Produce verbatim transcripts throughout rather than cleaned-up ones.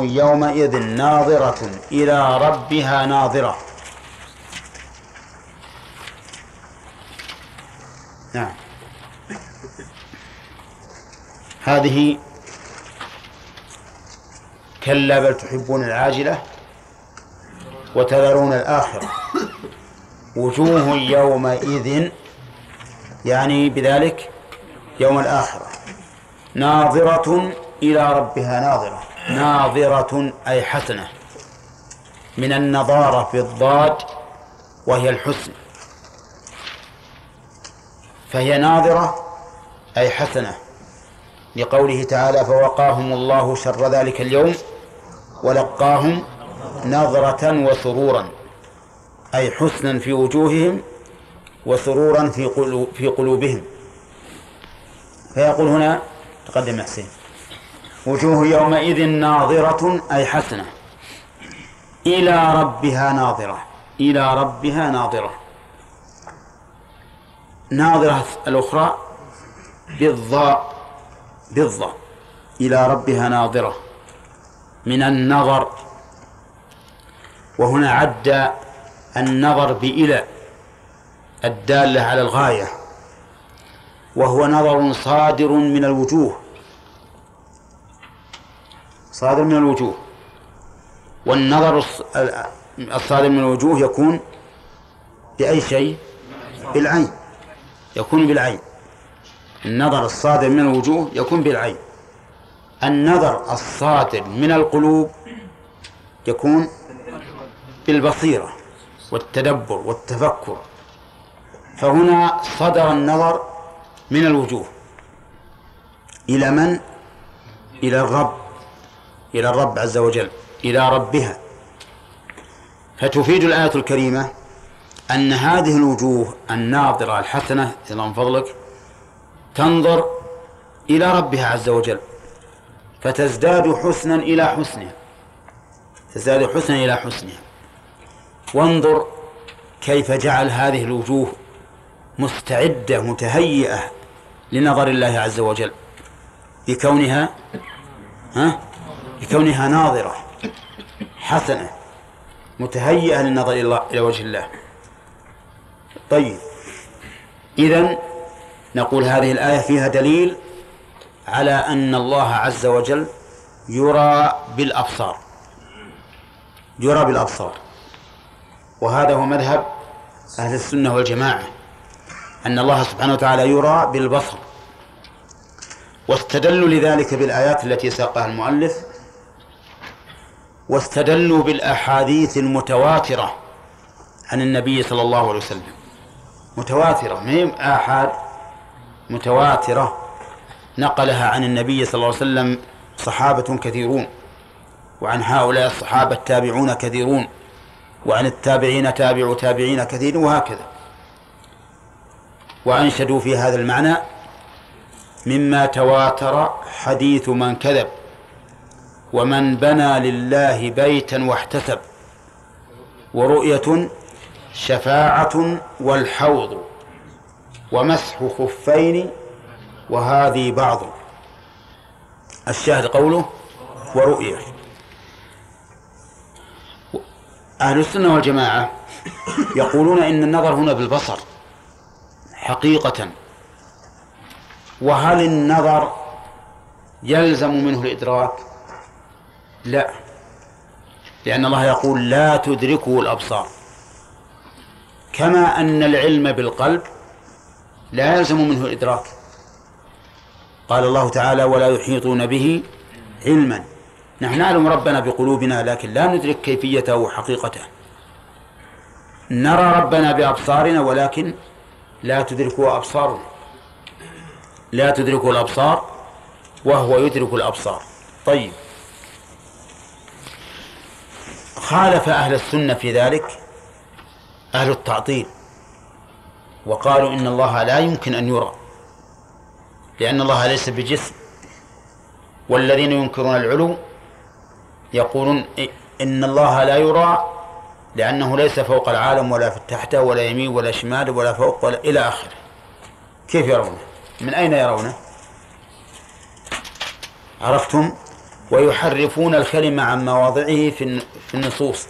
يومئذ ناظرة إلى ربها ناظرة. نعم، هذه كلا بل تحبون العاجلة وتذرون الآخرة وجوه يومئذ، يعني بذلك يوم الآخرة، ناظرة إلى ربها ناظرة. ناظرة أي حسنة، من النظارة في الضاد وهي الحسن، فهي ناظرة أي حسنة، لقوله تعالى فوقاهم الله شر ذلك اليوم ولقاهم نظرة وسرورا، أي حسنا في وجوههم وسرورا في قلوبهم. فيقول هنا تقدم حسين وجوه يومئذ ناظرة أي حسنة إلى ربها ناظرة. إلى ربها ناظرة. ناظرة الأخرى بالضاء بالضاء إلى ربها ناظرة من النظر، وهنا عد النظر بإلى الدالة على الغاية، وهو نظر صادر من الوجوه، صادر من الوجوه. والنظر الصادر من الوجوه يكون بأي شيء؟ بالعين، يكون بالعين. النظر الصادر من الوجوه يكون بالعين. النظر الصادر من القلوب يكون بالبصيرة والتدبر والتفكر. فهنا صدر النظر من الوجوه إلى من؟ إلى الرب، إلى الرب عز وجل، إلى ربها. فتفيد الآية الكريمة أن هذه الوجوه الناظرة الحسنة من فضلك تنظر إلى ربها عز وجل، فتزداد حسنا إلى حسنها، تزداد حسنا إلى حسنها. وانظر كيف جعل هذه الوجوه مستعدة متهيئة لنظر الله عز وجل بكونها ها بكونها ناظرة حسنة متهيئة للنظر إلى وجه الله. طيب، إذن نقول هذه الآية فيها دليل على أن الله عز وجل يرى بالأبصار، يرى بالأبصار. وهذا هو مذهب أهل السنة والجماعة، أن الله سبحانه وتعالى يرى بالبصر. واستدلوا لذلك بالآيات التي ساقها المؤلف، واستدلوا بالأحاديث المتواترة عن النبي صلى الله عليه وسلم. متواترة، مهم آحاد، متواترة نقلها عن النبي صلى الله عليه وسلم صحابة كثيرون، وعن هؤلاء الصحابة تابعون كثيرون، وعن التابعين تابع تابعين كثير، وهكذا. وأنشدوا في هذا المعنى مما تواتر حديث من كذب، ومن بنى لله بيتا واحتسب، ورؤية شفاعة والحوض، ومسح خفين، وهذه بعض. الشاهد قوله ورؤية. أهل السنة والجماعة يقولون إن النظر هنا بالبصر حقيقة. وهل النظر يلزم منه الإدراك؟ لا، لأن الله يقول لا تدركه الأبصار، كما أن العلم بالقلب لا يلزم منه الإدراك. قال الله تعالى ولا يحيطون به علما. نحن نعلم ربنا بقلوبنا لكن لا ندرك كيفيته وحقيقته. نرى ربنا بأبصارنا ولكن لا تدركه أبصارنا، لا تدركه الأبصار وهو يدرك الأبصار. طيب، خالف أهل السنة في ذلك أهل التعطيل، وقالوا إن الله لا يمكن أن يرى لأن الله ليس بجسم. والذين ينكرون العلو يقولون إن الله لا يرى لأنه ليس فوق العالم ولا في تحته ولا يمين ولا شمال ولا فوق ولا إلى آخره. كيف يرونه؟ من أين يرونه؟ عرفتم؟ ويحرفون الكلمة عن مواضعه في النصوص.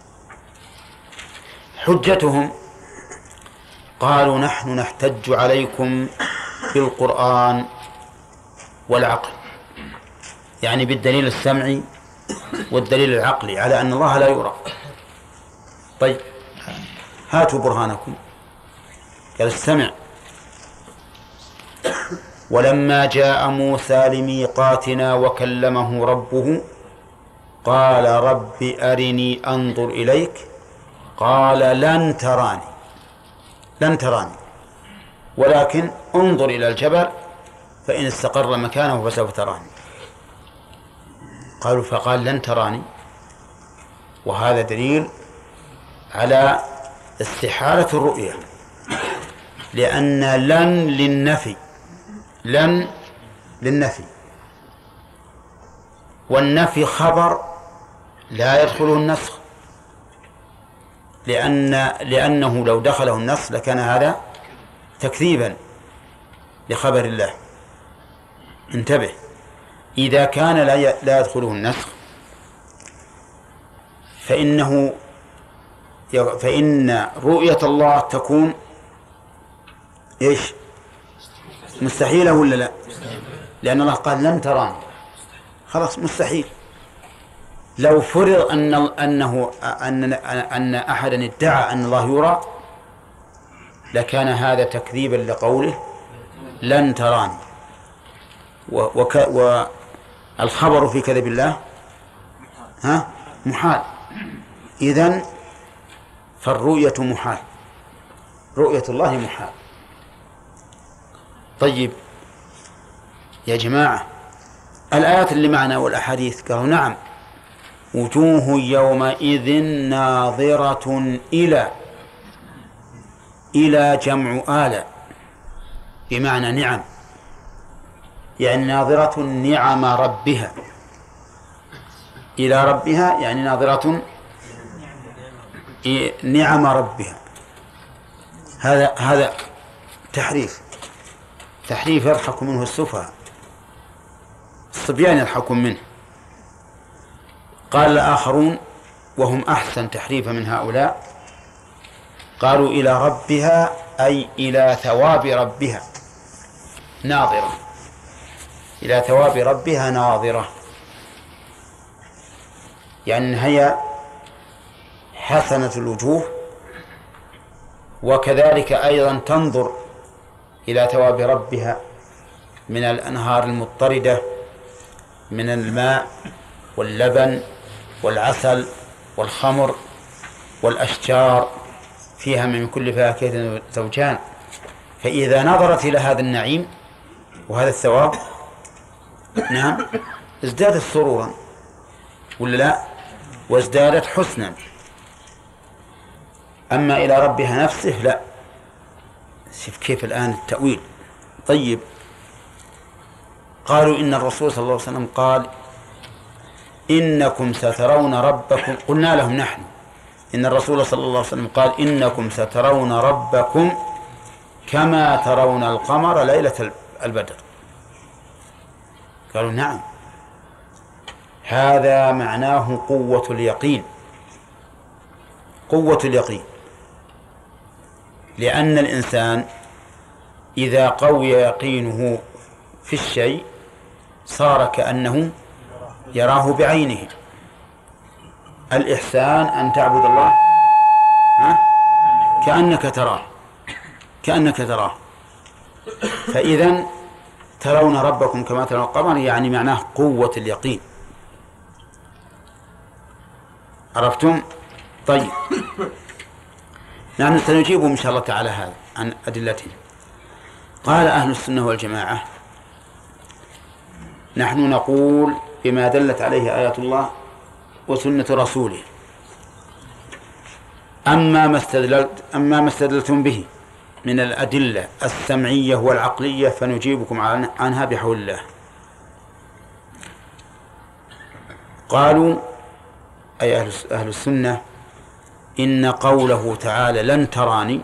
حجتهم قالوا نحن نحتج عليكم بالقرآن والعقل، يعني بالدليل السمعي والدليل العقلي على أن الله لا يرى. طيب هاتوا برهانكم. قال السمع. ولما جاء موسى لميقاتنا وكلمه ربه قال رب أرني أنظر إليك قال لن تراني لن تراني ولكن انظر إلى الجبل فإن استقر مكانه فسوف تراني. قالوا فقال لن تراني، وهذا دليل على استحالة الرؤية، لأن لن للنفي لن للنفي والنفي خبر لا يدخله النسخ، لأن لأنه لو دخله النسخ لكان هذا تكذيبا لخبر الله. انتبه، إذا كان لا يدخله النسخ فإنه فإن رؤية الله تكون إيش؟ مستحيلة ولا لا؟ لأن الله قال لن تراني، خلاص مستحيل. لو فرض أن أنه أن أن أحدا ادعى أن الله يرى لكان هذا تكذيبا لقوله لن تراني، والخبر في كذب الله ها محال. إذن فالرؤية محال، رؤية الله محال. طيب يا جماعة، الآيات اللي معنا والأحاديث قالوا نعم وجوه يومئذ ناظرة إلى إلى جمع آلة بمعنى نعم، يعني ناظرة نعم ربها، إلى ربها يعني ناظرة نعم ربها. هذا هذا تحريف تحريف يضحك منه السفهاء، الصبيان يضحكون منه. قال الآخرون وهم أحسن تحريفا من هؤلاء، قالوا إلى ربها أي إلى ثواب ربها ناظرة، إلى ثواب ربها ناظرة، يعني هي حسنة الوجوه، وكذلك أيضا تنظر إلى ثواب ربها من الأنهار المضطردة من الماء واللبن والعسل والخمر والأشجار فيها من كل فاكهة زوجان. فإذا نظرت إلى هذا النعيم وهذا الثواب نعم ازدادت سرورا ولا لا، وازدادت حسنا. أما إلى ربها نفسه لا. شوف كيف الآن التأويل. طيب قالوا إن الرسول صلى الله عليه وسلم قال إنكم سترون ربكم، قلنا لهم نحن إن الرسول صلى الله عليه وسلم قال إنكم سترون ربكم كما ترون القمر ليلة البدر. قالوا نعم، هذا معناه قوة اليقين، قوة اليقين، لأن الإنسان إذا قوي يقينه في الشيء صار كأنه يراه بعينه. الإحسان أن تعبد الله كأنك تراه كأنك تراه فإذن ترون ربكم كما ترون القمر يعني معناه قوة اليقين. عرفتم؟ طيب نحن سنجيبهم إن شاء الله تعالى هذا عن أدلته. قال أهل السنة والجماعة نحن نقول بما دلت عليه آيات الله وسنة رسوله. أما ما استدلت أما ما استدلتم به من الأدلة السمعية والعقلية فنجيبكم عنها بحول الله. قالوا أي أهل السنة إن قوله تعالى لن تراني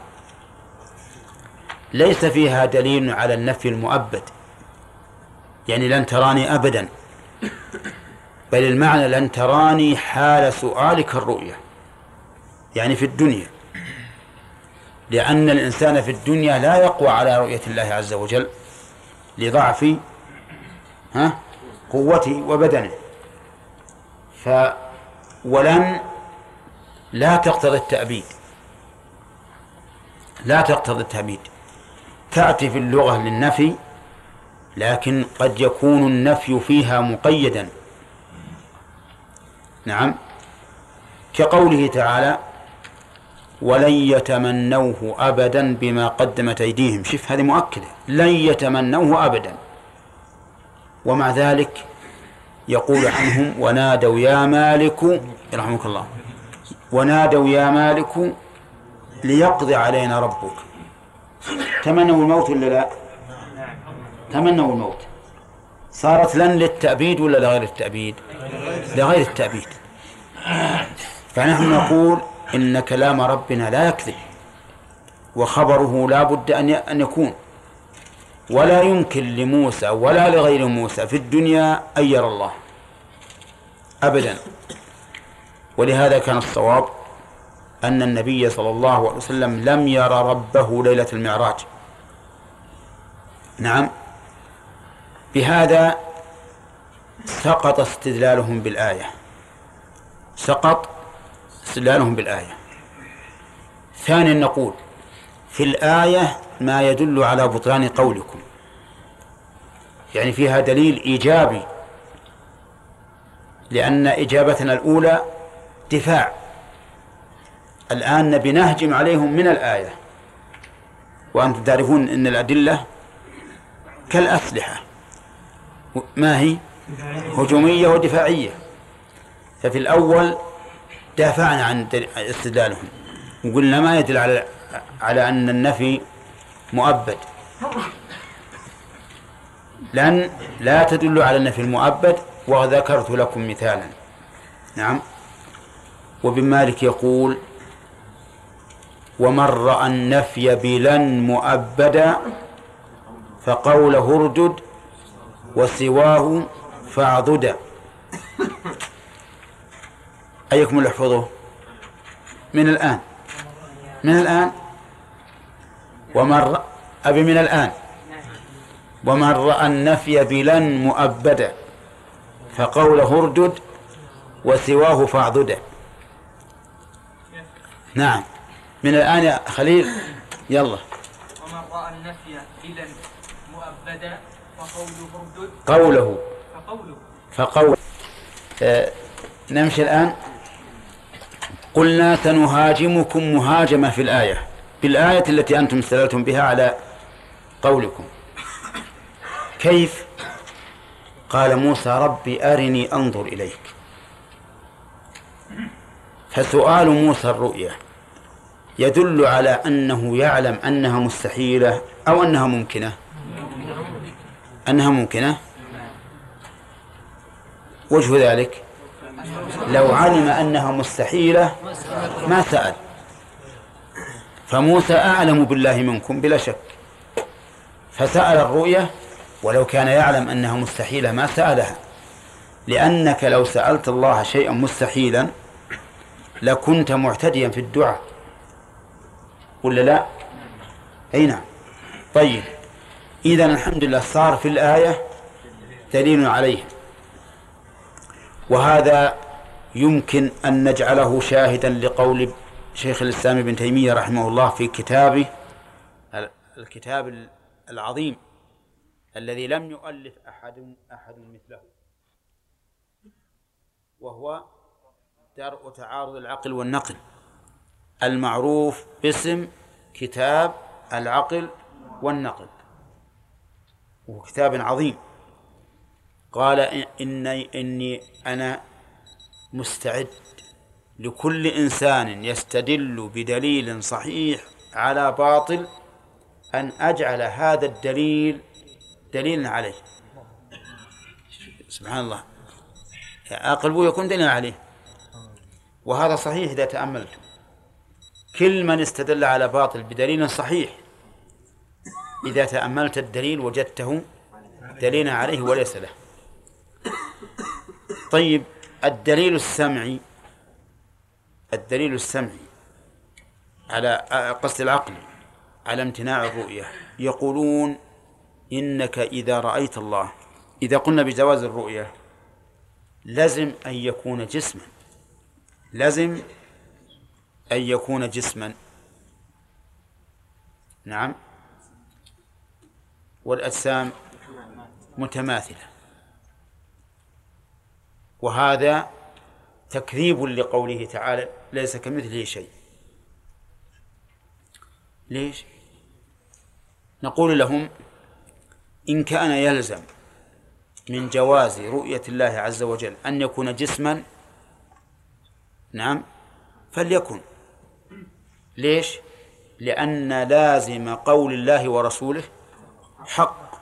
ليس فيها دليل على النفي المؤبد، يعني لن تراني أبدا، بل المعنى لن تراني حال سؤالك الرؤية، يعني في الدنيا، لأن الإنسان في الدنيا لا يقوى على رؤية الله عز وجل لضعف ها قوته وبدنه. ف ولن لا تقتضي التأبيد، لا تقتضي التأبيد، تأتي في اللغة للنفي، لكن قد يكون النفي فيها مقيدا. نعم، كقوله تعالى ولن يتمنوه أبدا بما قدمت أيديهم. شف هذه مؤكدة، لن يتمنوه أبدا، ومع ذلك يقول عنهم ونادوا يا مالك يرحمك الله، ونادوا يا مالك ليقضي علينا ربك. تمنوا الموت ولا لا؟ تمنوا الموت. صارت لن للتأبيد ولا لغير التأبيد؟ لغير التأبيد. فنحن نقول إن كلام ربنا لا يكذب، وخبره لا بد أن يكون، ولا يمكن لموسى ولا لغير موسى في الدنيا أن يرى الله أبدا. ولهذا كان الصواب أن النبي صلى الله عليه وسلم لم يرى ربه ليلة المعراج. نعم، بهذا سقط استدلالهم بالآية، سقط استدلالهم بالآية. ثانيا نقول في الآية ما يدل على بطلان قولكم، يعني فيها دليل إيجابي، لأن إجابتنا الأولى دفاع، الآن نبي نهجم عليهم من الآية، وأنتم تعرفون أن الأدلة كالأسلحة، ما هي؟ هجومية ودفاعية. ففي الأول دافعنا عن استدلالهم وقلنا ما يدل على على أن النفي مؤبد، لأن لا تدل على النفي المؤبد، وذكرت لكم مثالا. نعم، وابن مالك يقول ومن رأى النفي بلن مؤبدا فقوله اردد وسواه فاعضدا. أيكم يحفظه من الآن؟ من الآن ومن أبي من الآن ومن رأى النفي بلن مؤبدا فقوله اردد وسواه فاعضدا. نعم، من الآن يا خليل، يلا. ومن رأى النفي بلن مؤبدا فقوله اردد قوله فقوله فقول آه نمشي الآن. قلنا سنهاجمكم مهاجمة في الآية، بالآية التي أنتم استدلتم بها على قولكم. كيف؟ قال موسى ربي أرني أنظر إليك. فسؤال موسى الرؤيا يدل على أنه يعلم أنها مستحيلة أو أنها ممكنة؟ أنها ممكنة. وجه ذلك لو علم أنها مستحيلة ما سأل، فموسى أعلم بالله منكم بلا شك، فسأل الرؤية، ولو كان يعلم أنها مستحيلة ما سألها، لأنك لو سألت الله شيئا مستحيلا لكنت معتديا في الدعاء، ولا لا؟ أي نعم. طيب، إذن الحمد لله صار في الآية دليل عليه، وهذا يمكن أن نجعله شاهدا لقول شيخ الإسلام ابن تيمية رحمه الله في كتابه الكتاب العظيم الذي لم يؤلف أحد أحد مثله، وهو درء تعارض العقل والنقل، المعروف باسم كتاب العقل والنقل، وهو كتاب عظيم. قال إني, إني أنا مستعد لكل إنسان يستدل بدليل صحيح على باطل أن أجعل هذا الدليل دليلا عليه. سبحان الله، أقلبه يكون دليلا عليه، وهذا صحيح إذا تأملت. كل من استدل على باطل بدليل صحيح إذا تأملت الدليل وجدته دليلا عليه وليس له. طيب الدليل السمعي الدليل السمعي على قصد العقل على امتناع الرؤية، يقولون إنك إذا رأيت الله، إذا قلنا بجواز الرؤية لازم أن يكون جسما، لازم أن يكون جسما. نعم، والأجسام متماثلة، وهذا تكذيب لقوله تعالى ليس كمثله شيء. ليش؟ نقول لهم إن كان يلزم من جواز رؤية الله عز وجل أن يكون جسما، نعم فليكن. ليش؟ لأن لازم قول الله ورسوله حق،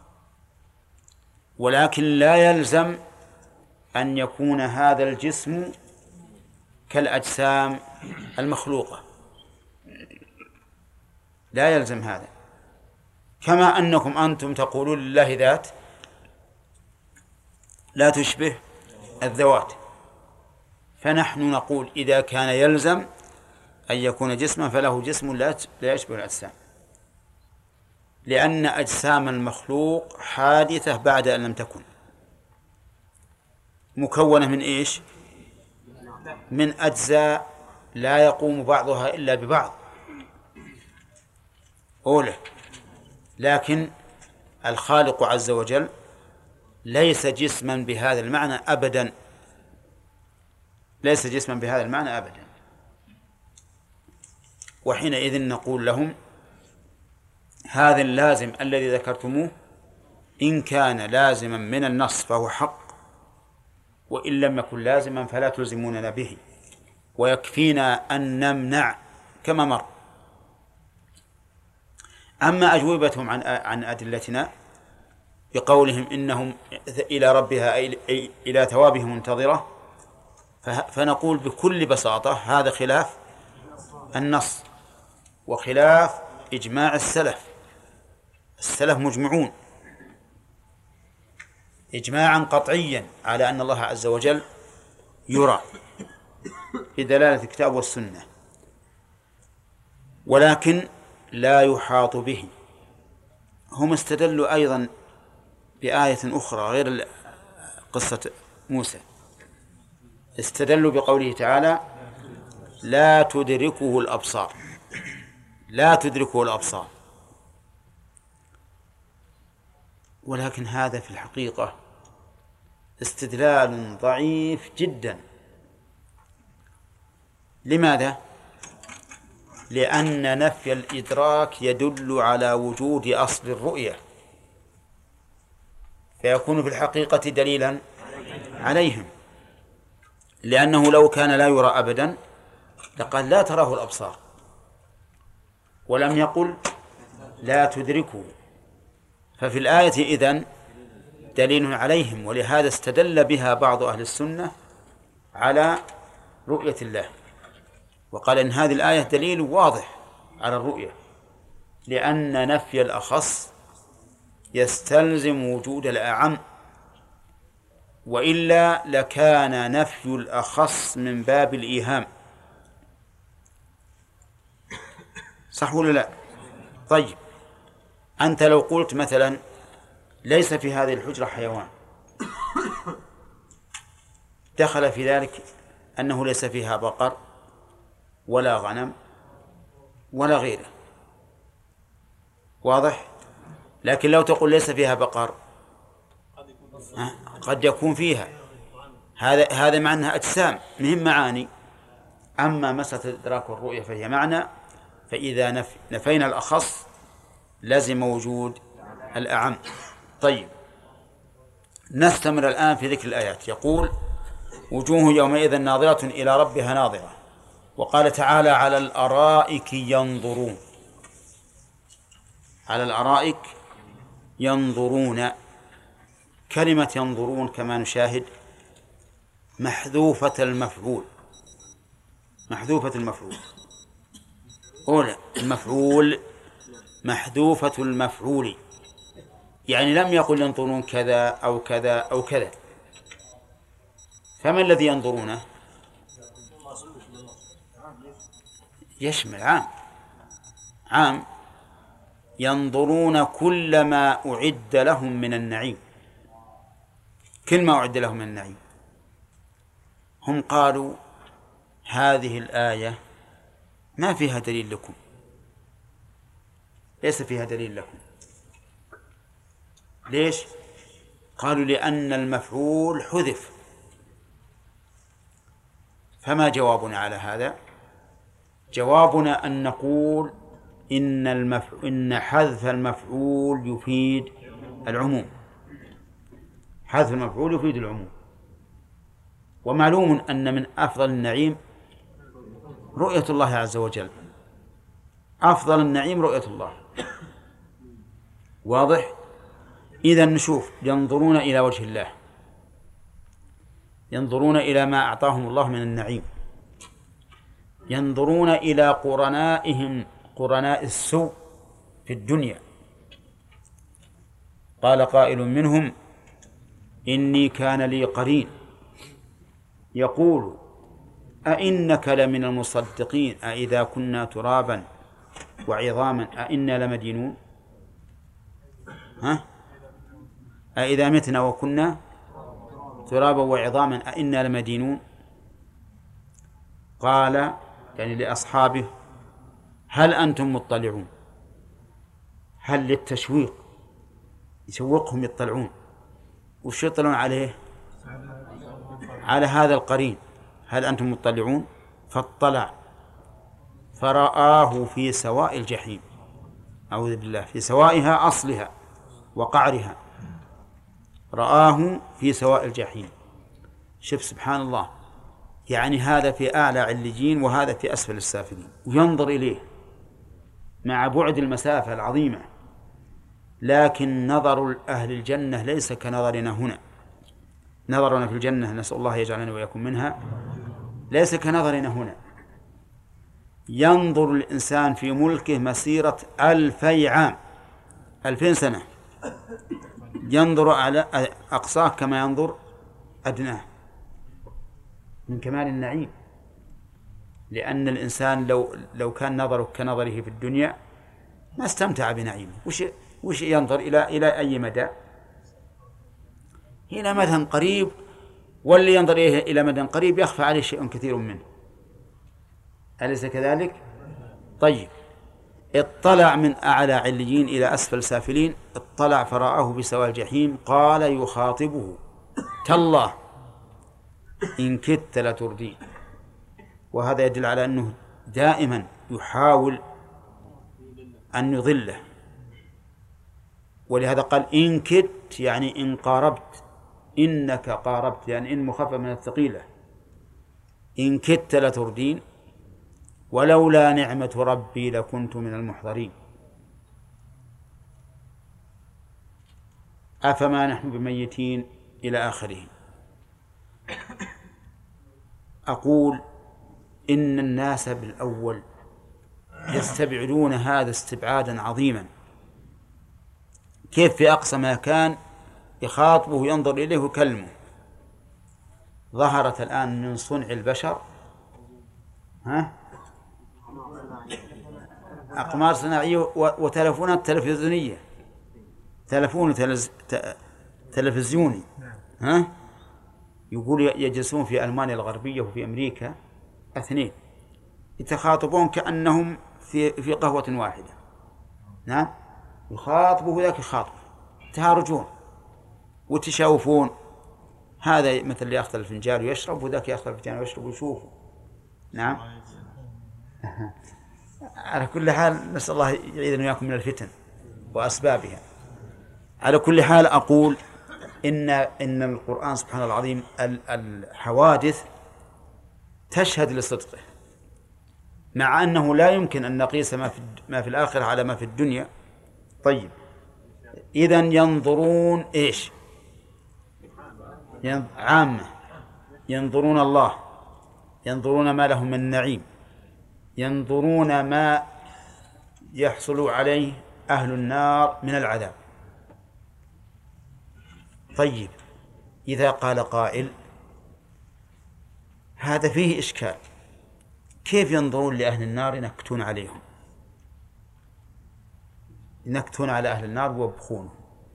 ولكن لا يلزم أن يكون هذا الجسم كالأجسام المخلوقة، لا يلزم هذا. كما أنكم أنتم تقولون لله ذات لا تشبه الذوات، فنحن نقول إذا كان يلزم أن يكون جسما فله جسم لا يشبه الأجسام، لأن أجسام المخلوق حادثة بعد أن لم تكن، مكونة من إيش؟ من أجزاء لا يقوم بعضها إلا ببعض أوله. لكن الخالق عز وجل ليس جسما بهذا المعنى أبدا، ليس جسما بهذا المعنى أبدا. وحينئذ نقول لهم هذا اللازم الذي ذكرتموه إن كان لازما من النص فهو حق، وإن لم يكن لازما فلا تلزموننا به، ويكفينا أن نمنع كما مر. أما أجوبتهم عن عن أدلتنا بقولهم إنهم إلى ربها أي إلى ثوابهم منتظرة، فنقول بكل بساطة هذا خلاف النص وخلاف إجماع السلف. السلف مجمعون إجماعا قطعيا على أن الله عز وجل يرى بدلالة الكتاب والسنة، ولكن لا يحاط به. هم استدلوا أيضا بآية أخرى غير قصة موسى، استدلوا بقوله تعالى لا تدركه الأبصار، لا تدركه الأبصار. ولكن هذا في الحقيقة استدلال ضعيف جدا. لماذا؟ لأن نفي الإدراك يدل على وجود أصل الرؤية، فيكون في الحقيقة دليلا عليهم، لأنه لو كان لا يرى أبدا لقال لا تراه الأبصار، ولم يقل لا تدركه. ففي الآية إذن دليل عليهم، ولهذا استدل بها بعض أهل السنة على رؤية الله، وقال إن هذه الآية دليل واضح على الرؤية، لأن نفي الأخص يستلزم وجود الأعم، وإلا لكان نفي الأخص من باب الإيهام. صح ولا لا؟ طيب أنت لو قلت مثلا ليس في هذه الحجرة حيوان، دخل في ذلك أنه ليس فيها بقر ولا غنم ولا غيره، واضح؟ لكن لو تقول ليس فيها بقر قد يكون فيها، هذا هذا معنى أجسام مهم معاني. أما مسألة الإدراك والرؤية فهي معنى، فإذا نف... نفينا الأخص لازم وجود الأعم. طيب نستمر الآن في ذكر الآيات. يقول وجوه يومئذ ناظرة إلى ربها ناظرة، وقال تعالى على الأرائك ينظرون، على الأرائك ينظرون. كلمة ينظرون كما نشاهد محذوفة المفعول، محذوفة المفعول أولى المفعول محذوفة المفعول، يعني لم يقل ينظرون كذا أو كذا أو كذا، فما الذي ينظرونه؟ يشمل عام عام ينظرون كل ما أعد لهم من النعيم، كل ما أعد لهم من النعيم. هم قالوا هذه الآية ما فيها دليل لكم، ليس فيها دليل لكم. ليش؟ قالوا لأن المفعول حذف. فما جوابنا على هذا؟ جوابنا أن نقول إن, المف... إن حذف المفعول يفيد العموم، حذف المفعول يفيد العموم. ومعلوم أن من أفضل النعيم رؤية الله عز وجل، أفضل النعيم رؤية الله. واضح؟ إذا نشوف ينظرون إلى وجه الله، ينظرون إلى ما أعطاهم الله من النعيم، ينظرون إلى قرنائهم قرناء السوء في الدنيا. قال قائل منهم إني كان لي قرين يقول أئنك لمن المصدقين أئذا كنا ترابا وعظاما أئنا لمدينون. ها؟ أئذا متنا وكنا ترابا وعظاما أئنا لمدينون. قال يعني لأصحابه هل أنتم مطلعون؟ هل للتشويق، يشوقهم يطلعون. وش يطلعون عليه؟ على هذا القرين. هل أنتم مطلعون؟ فاطلع فرآه في سواء الجحيم، أعوذ بالله، في سوائها أصلها وقعرها، رآه في سواء الجحيم. شوف سبحان الله، يعني هذا في أعلى عليين وهذا في أسفل السافلين، وينظر إليه مع بعد المسافة العظيمة. لكن نظر أهل الجنة ليس كنظرنا هنا. نظرنا في الجنة، نسأل الله يجعلنا ويكون منها، ليس كنظرنا هنا. ينظر الإنسان في ملكه مسيرة ألفي عام، ألفين سنة، ينظر على أقصاه كما ينظر أدناه من كمال النعيم. لأن الإنسان لو لو كان نظره كنظره في الدنيا ما استمتع بنعيمه. وش وش ينظر إلى إلى أي مدى؟ هنا مدى قريب، واللي ينظر إلى مدى قريب يخفى عليه شيء كثير منه، أليس كذلك؟ طيب، اطلع من أعلى عليين إلى أسفل سافلين، اطلع فرآه بسواء الجحيم. قال يخاطبه تالله إن كدت لتردين. وهذا يدل على أنه دائما يحاول أن يضله، ولهذا قال إن كدت يعني إن قاربت، إنك قاربت يعني إن مخفف من الثقيلة، إن كدت لتردين ولولا نعمة ربي لكنت من المحضرين. أفما نحن بميتين إلى آخره. أقول إن الناس بالأول يستبعدون هذا استبعادا عظيما. كيف في أقصى مكان يخاطبه ينظر إليه ويكلمه؟ ظهرت الآن من صنع البشر ها أقمار صناعية وتلفونات تلفزيونية، تلفون تلز... تلفزيوني ها يقول يجلسون في ألمانيا الغربية وفي أمريكا اثنين يتخاطبون كأنهم في في قهوة واحدة. نعم، يخاطبوا ذاك يخاطب، تهارجون وتشاوفون. هذا مثل اللي يأخذ الفنجان ويشرب، وذاك يأخذ الفنجان ويشرب ويشوفه. نعم. على كل حال نسأل الله يعيذنا وإياكم من الفتن وأسبابها. على كل حال أقول إن إن القرآن سبحانه العظيم الحوادث تشهد لصدقه، مع أنه لا يمكن أن نقيس ما في ما في الآخرة على ما في الدنيا. طيب، إذن ينظرون إيش؟ عامة، ينظرون الله، ينظرون ما لهم من نعيم، ينظرون ما يحصل عليه أهل النار من العذاب. طيب، إذا قال قائل هذا فيه إشكال. كيف ينظرون لأهل النار ينكتون عليهم، ينكتون على أهل النار ويبخونهم؟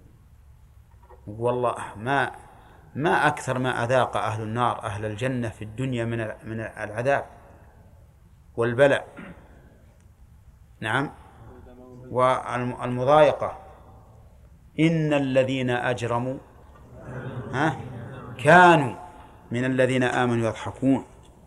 والله ما ما أكثر ما أذاق أهل النار أهل الجنة في الدنيا من من العذاب والبلاء، نعم، والمضايقة. إن الذين أجرموا ها كانوا من الذين آمنوا يضحكون،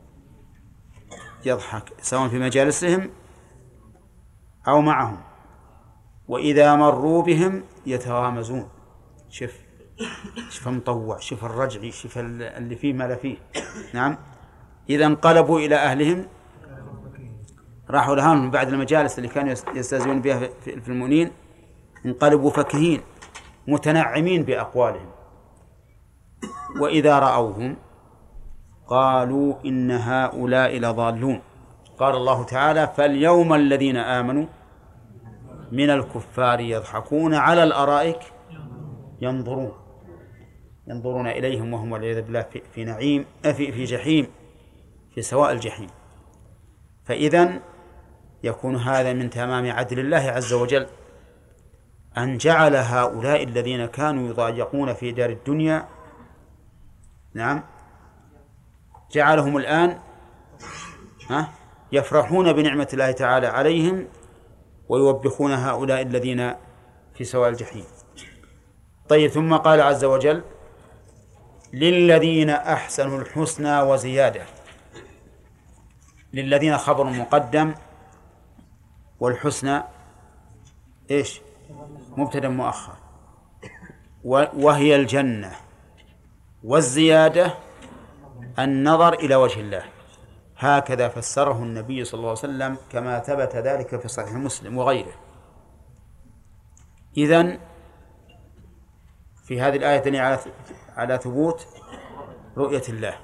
يضحك سواء في مجالسهم أو معهم، وإذا مروا بهم يتغامزون. شوف شوف مطوع، شوف الرجعي، شوف اللي فيه ما لا فيه. نعم. إذا انقلبوا إلى أهلهم، راحوا لهم بعد المجالس اللي كانوا يستهزئون بها في المؤمنين، انقلبوا فكهين متنعمين بأقوالهم. وإذا رأوهم قالوا إن هؤلاء لضالون. قال الله تعالى: فاليوم الذين آمنوا من الكفار يضحكون على الأرائك ينظرون ينظرون إليهم وهم والعياذ بالله في نعيم في في جحيم، في سواء الجحيم. فإذن يكون هذا من تمام عدل الله عز وجل، أن جعل هؤلاء الذين كانوا يضايقون في دار الدنيا، نعم، جعلهم الآن ها يفرحون بنعمة الله تعالى عليهم ويوبخون هؤلاء الذين في سواء الجحيم. طيب، ثم قال عز وجل: للذين أحسنوا الحسنى وزيادة. للذين خبر مقدم، والحسنى إيش؟ مبتدأ مؤخر، وهي الجنة، والزيادة النظر إلى وجه الله. هكذا فسره النبي صلى الله عليه وسلم كما ثبت ذلك في صحيح مسلم وغيره. إذن في هذه الآية دليل على ثبوت رؤية الله.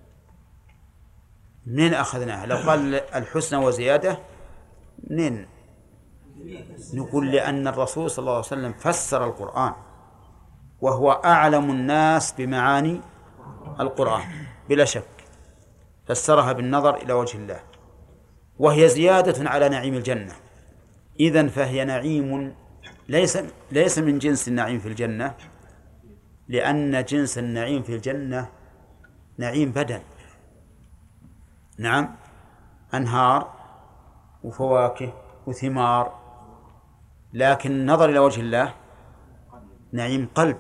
منين أخذناها؟ لو قال الحسنى وزيادة منين؟ نقول لأن الرسول صلى الله عليه وسلم فسر القرآن، وهو أعلم الناس بمعاني القرآن بلا شك، فسرها بالنظر إلى وجه الله، وهي زيادة على نعيم الجنة. إذن فهي نعيم ليس ليس من جنس النعيم في الجنة، لأن جنس النعيم في الجنة نعيم بدن، نعم، أنهار وفواكه وثمار، لكن النظر إلى وجه الله نعيم قلب.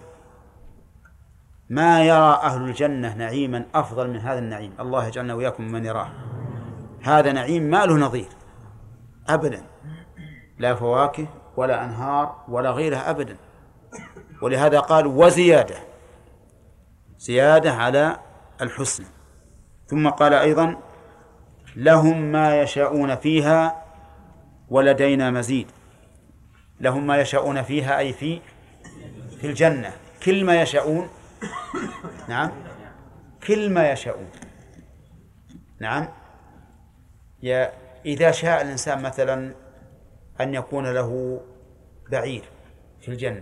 ما يرى أهل الجنة نعيما أفضل من هذا النعيم، الله يجعلنا وإياكم من يراه. هذا نعيم ما له نظير أبدا، لا فواكه ولا أنهار ولا غيرها أبدا. ولهذا قال وزيادة، زيادة على الحسن. ثم قال أيضا: لهم ما يشاءون فيها ولدينا مزيد. لهم ما يشاءون فيها أي في في الجنة، كل ما يشاءون، نعم، كل ما يشاءون، نعم. يا إذا شاء الإنسان مثلا أن يكون له بعير في الجنة،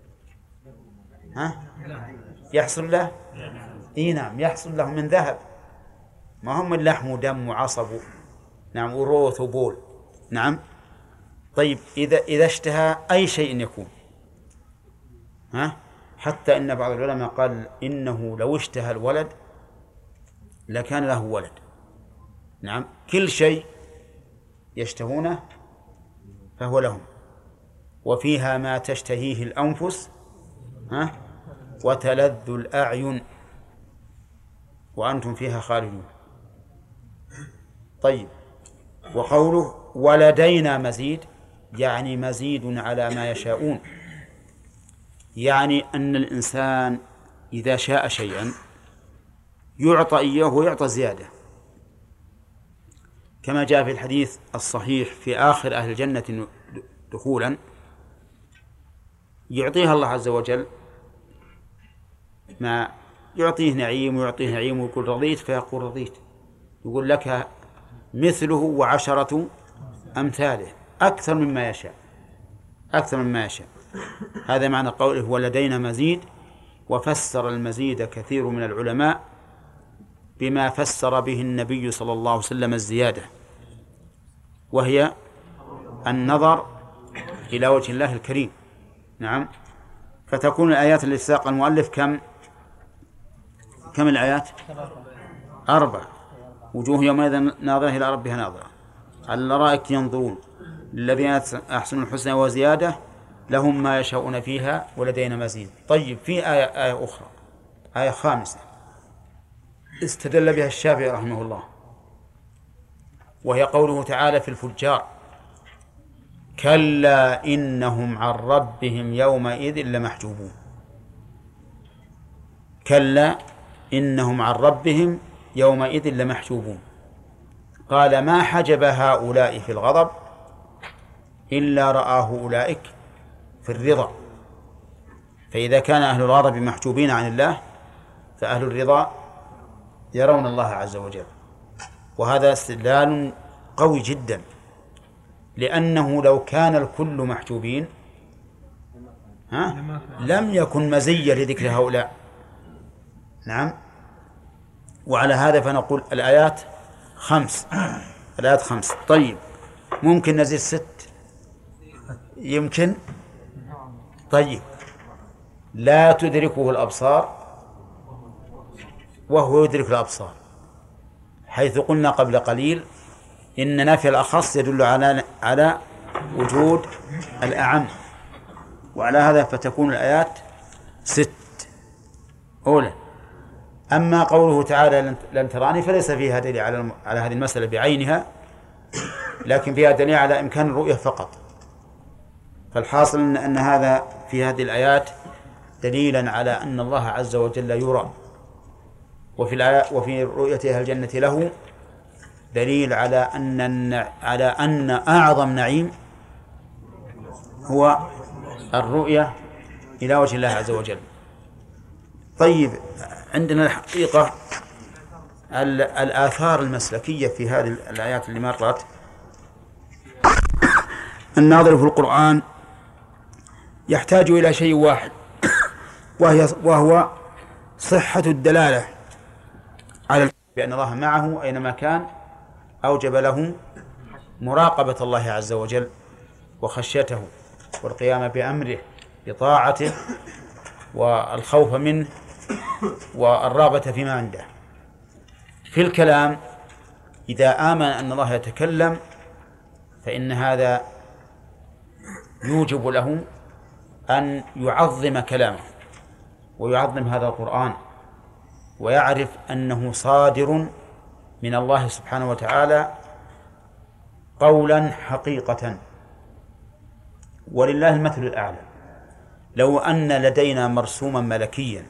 ها يحصل له؟ إيه نعم، يحصل له من ذهب، ما هم من لحم ودم وعصب، نعم، وروث وبول، نعم. طيب، إذا إذا اشتهى أي شيء يكون، ها، حتى إن بعض العلماء قال إنه لو اشتهى الولد لكان له ولد، نعم، كل شيء يشتهونه فهو لهم. وفيها ما تشتهيه الأنفس، ها، وتلذ الأعين وأنتم فيها خالدون. طيب، وقوله ولدينا مزيد يعني مزيد على ما يشاءون، يعني أن الإنسان إذا شاء شيئا يعطى إياه ويعطى زيادة، كما جاء في الحديث الصحيح في آخر أهل الجنة دخولا يعطيها الله عز وجل ما يعطيه نعيم ويعطيه نعيم ويقول رضيت، فيقول رضيت، يقول لك مثله وعشرة أمثاله، أكثر مما يشاء، أكثر مما يشاء. هذا معنى قوله ولدينا مزيد. وفسر المزيد كثير من العلماء بما فسر به النبي صلى الله عليه وسلم الزيادة، وهي النظر إلى وجه الله الكريم. نعم. فتكون الآيات التي ساق المؤلف كم كم الآيات؟ أربع. وجوه يومئذ ناظرة إلى ربها ناظرة، على الأرائك ينظرون، للذين أحسنوا الحسنى وزيادة، لهم ما يشاءون فيها ولدينا مزيد. طيب، في آية, آية أخرى، آية خامسة استدل بها الشافعي رحمه الله، وهي قوله تعالى في الفجار: كلا إنهم عن ربهم يومئذ لمحجوبون. كلا إنهم عن ربهم يومئذ لمحجوبون. قال: ما حجب هؤلاء في الغضب إلا رآه أولئك في الرضا. فإذا كان أهل الغضب محجوبين عن الله، فأهل الرضا يرون الله عز وجل. وهذا استدلال قوي جدا، لأنه لو كان الكل محجوبين ها لم يكن مزية لذكر هؤلاء. نعم. وعلى هذا فنقول الآيات خمس الآيات خمس. طيب، ممكن نزيد ست؟ يمكن. طيب، لا تدركه الأبصار وهو يدرك الأبصار، حيث قلنا قبل قليل إن نفي الأخص يدل على على وجود الأعم. وعلى هذا فتكون الآيات ست. أولى. أما قوله تعالى لن تراني فليس فيها دليل على على هذه المسألة بعينها، لكن فيها دليل على إمكان الرؤية فقط. فالحاصل أن, أن هذا في هذه الآيات دليلا على أن الله عز وجل يرى، وفي الآيات وفي رؤية أهل الجنة له دليل على أن على أن أعظم نعيم هو الرؤية إلى وجه الله عز وجل. طيب، عندنا الحقيقة الآثار المسلكية في هذه الآيات اللي مرت. الناظر في القرآن يحتاج إلى شيء واحد، وهي وهو صحة الدلالة على بأن الله معه أينما كان، أوجب له مراقبة الله عز وجل وخشيته والقيام بأمره بطاعته والخوف منه والرغبة فيما عنده. في الكلام إذا آمن أن الله يتكلم فإن هذا يوجب له أن يعظم كلامه ويعظم هذا القرآن، ويعرف أنه صادر من الله سبحانه وتعالى قولا حقيقة. ولله المثل الأعلى. لو أن لدينا مرسوما ملكيا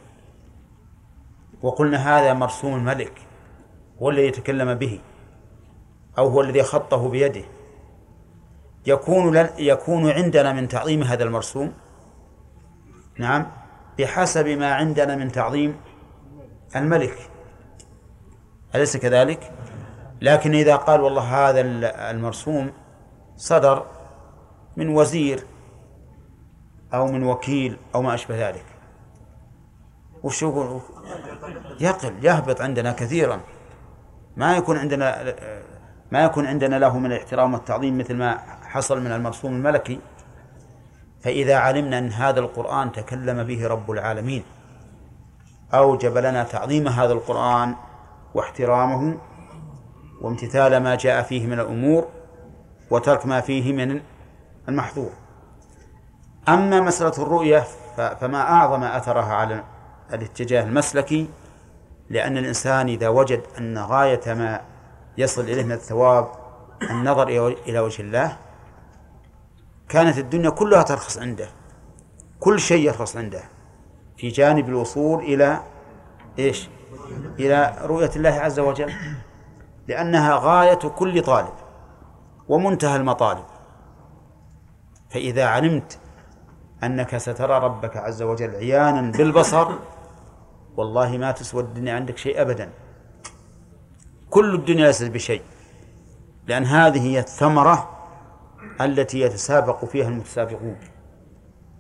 وقلنا هذا مرسوم الملك هو الذي يتكلم به أو هو الذي خطه بيده، يكون لن يكون عندنا من تعظيم هذا المرسوم نعم بحسب ما عندنا من تعظيم الملك، أليس كذلك؟ لكن إذا قال والله هذا المرسوم صدر من وزير أو من وكيل أو ما أشبه ذلك، وش يقول؟ يقل يهبط عندنا كثيرا، ما يكون عندنا ما يكون عندنا له من الاحترام والتعظيم مثل ما حصل من المرسوم الملكي. فإذا علمنا أن هذا القرآن تكلم به رب العالمين أوجب لنا تعظيم هذا القرآن واحترامه وامتثال ما جاء فيه من الأمور وترك ما فيه من المحظور. أما مسألة الرؤية فما أعظم أثرها على الاتجاه المسلكي، لأن الإنسان إذا وجد أن غاية ما يصل إليه من الثواب النظر إلى وجه الله كانت الدنيا كلها ترخص عنده، كل شيء يرخص عنده في جانب الوصول إلى إيش؟ إلى رؤية الله عز وجل، لأنها غاية كل طالب ومنتهى المطالب. فإذا علمت أنك سترى ربك عز وجل عيانا بالبصر والله ما تسوى الدنيا عندك شيء أبدا، كل الدنيا ليست بشيء، لأن هذه هي الثمرة التي يتسابق فيها المتسابقون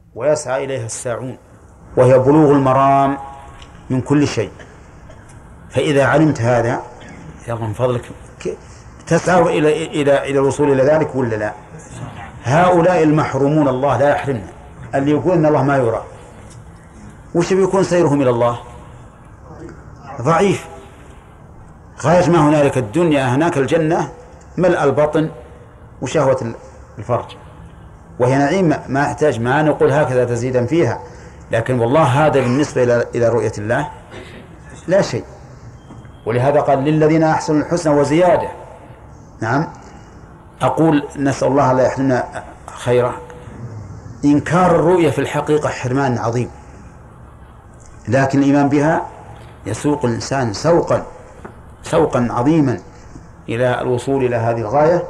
ويسعى إليها الساعون، وهي بلوغ المرام من كل شيء. فإذا علمت هذا يلا من فضلك تسعى إلى إلى إلى الوصول إلى ذلك ولا لا؟ هؤلاء المحرومون الله لا يحرمنا. اللي يقول إن الله ما يرى وش بيكون سيرهم إلى الله؟ ضعيف. غاية ما هنالك الدنيا هناك الجنة ملء البطن وشهوة الفرج، وهي نعيم ما يحتاج ما نقول هكذا تزيدا فيها، لكن والله هذا بالنسبة إلى إلى رؤية الله لا شيء. ولهذا قال للذين أحسنوا الحسنى وزيادة. نعم. أقول نسأل الله لا يحرمنا خيره. إنكار الرؤية في الحقيقة حرمان عظيم، لكن الإيمان بها يسوق الإنسان سوقا سوقا عظيما إلى الوصول إلى هذه الغاية.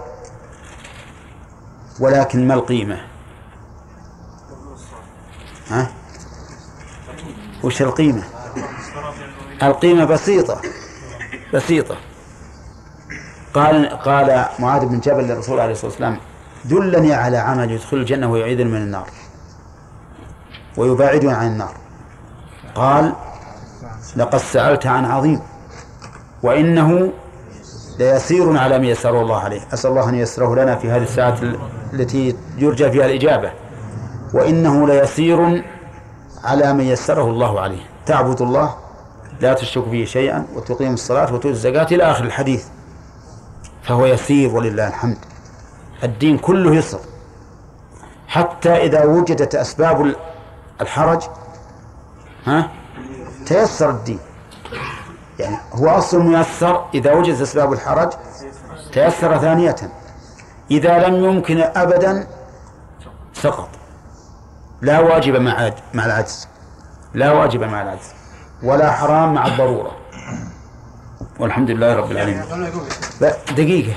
ولكن ما القيمة؟ ها؟ وش القيمة؟ القيمة بسيطة بسيطة. قال قال معاذ بن جبل للرسول عليه الصلاة والسلام دلني على عمل يدخل الجنة ويعيذني من النار ويباعدني عن النار. قال لقد سألت عن عظيم وإنه ليسير على ما يسره الله عليه. أسأل الله أن يسره لنا في هذه الساعة التي يرجى فيها الإجابة. وإنه ليسير على من يسره الله عليه. تعبد الله لا تشرك به شيئا وتقيم الصلاة وتؤتي الزكاة إلى آخر الحديث، فهو يسير ولله الحمد. الدين كله يسر، حتى إذا وجدت أسباب الحرج ها تيسر الدين. يعني هو أصل ميسر، إذا وجدت أسباب الحرج تيسر ثانية، إذا لم يمكن أبدا سقط. لا واجب مع العجز، لا واجب مع العجز، ولا حرام مع الضرورة. والحمد لله رب العالمين. دقيقة.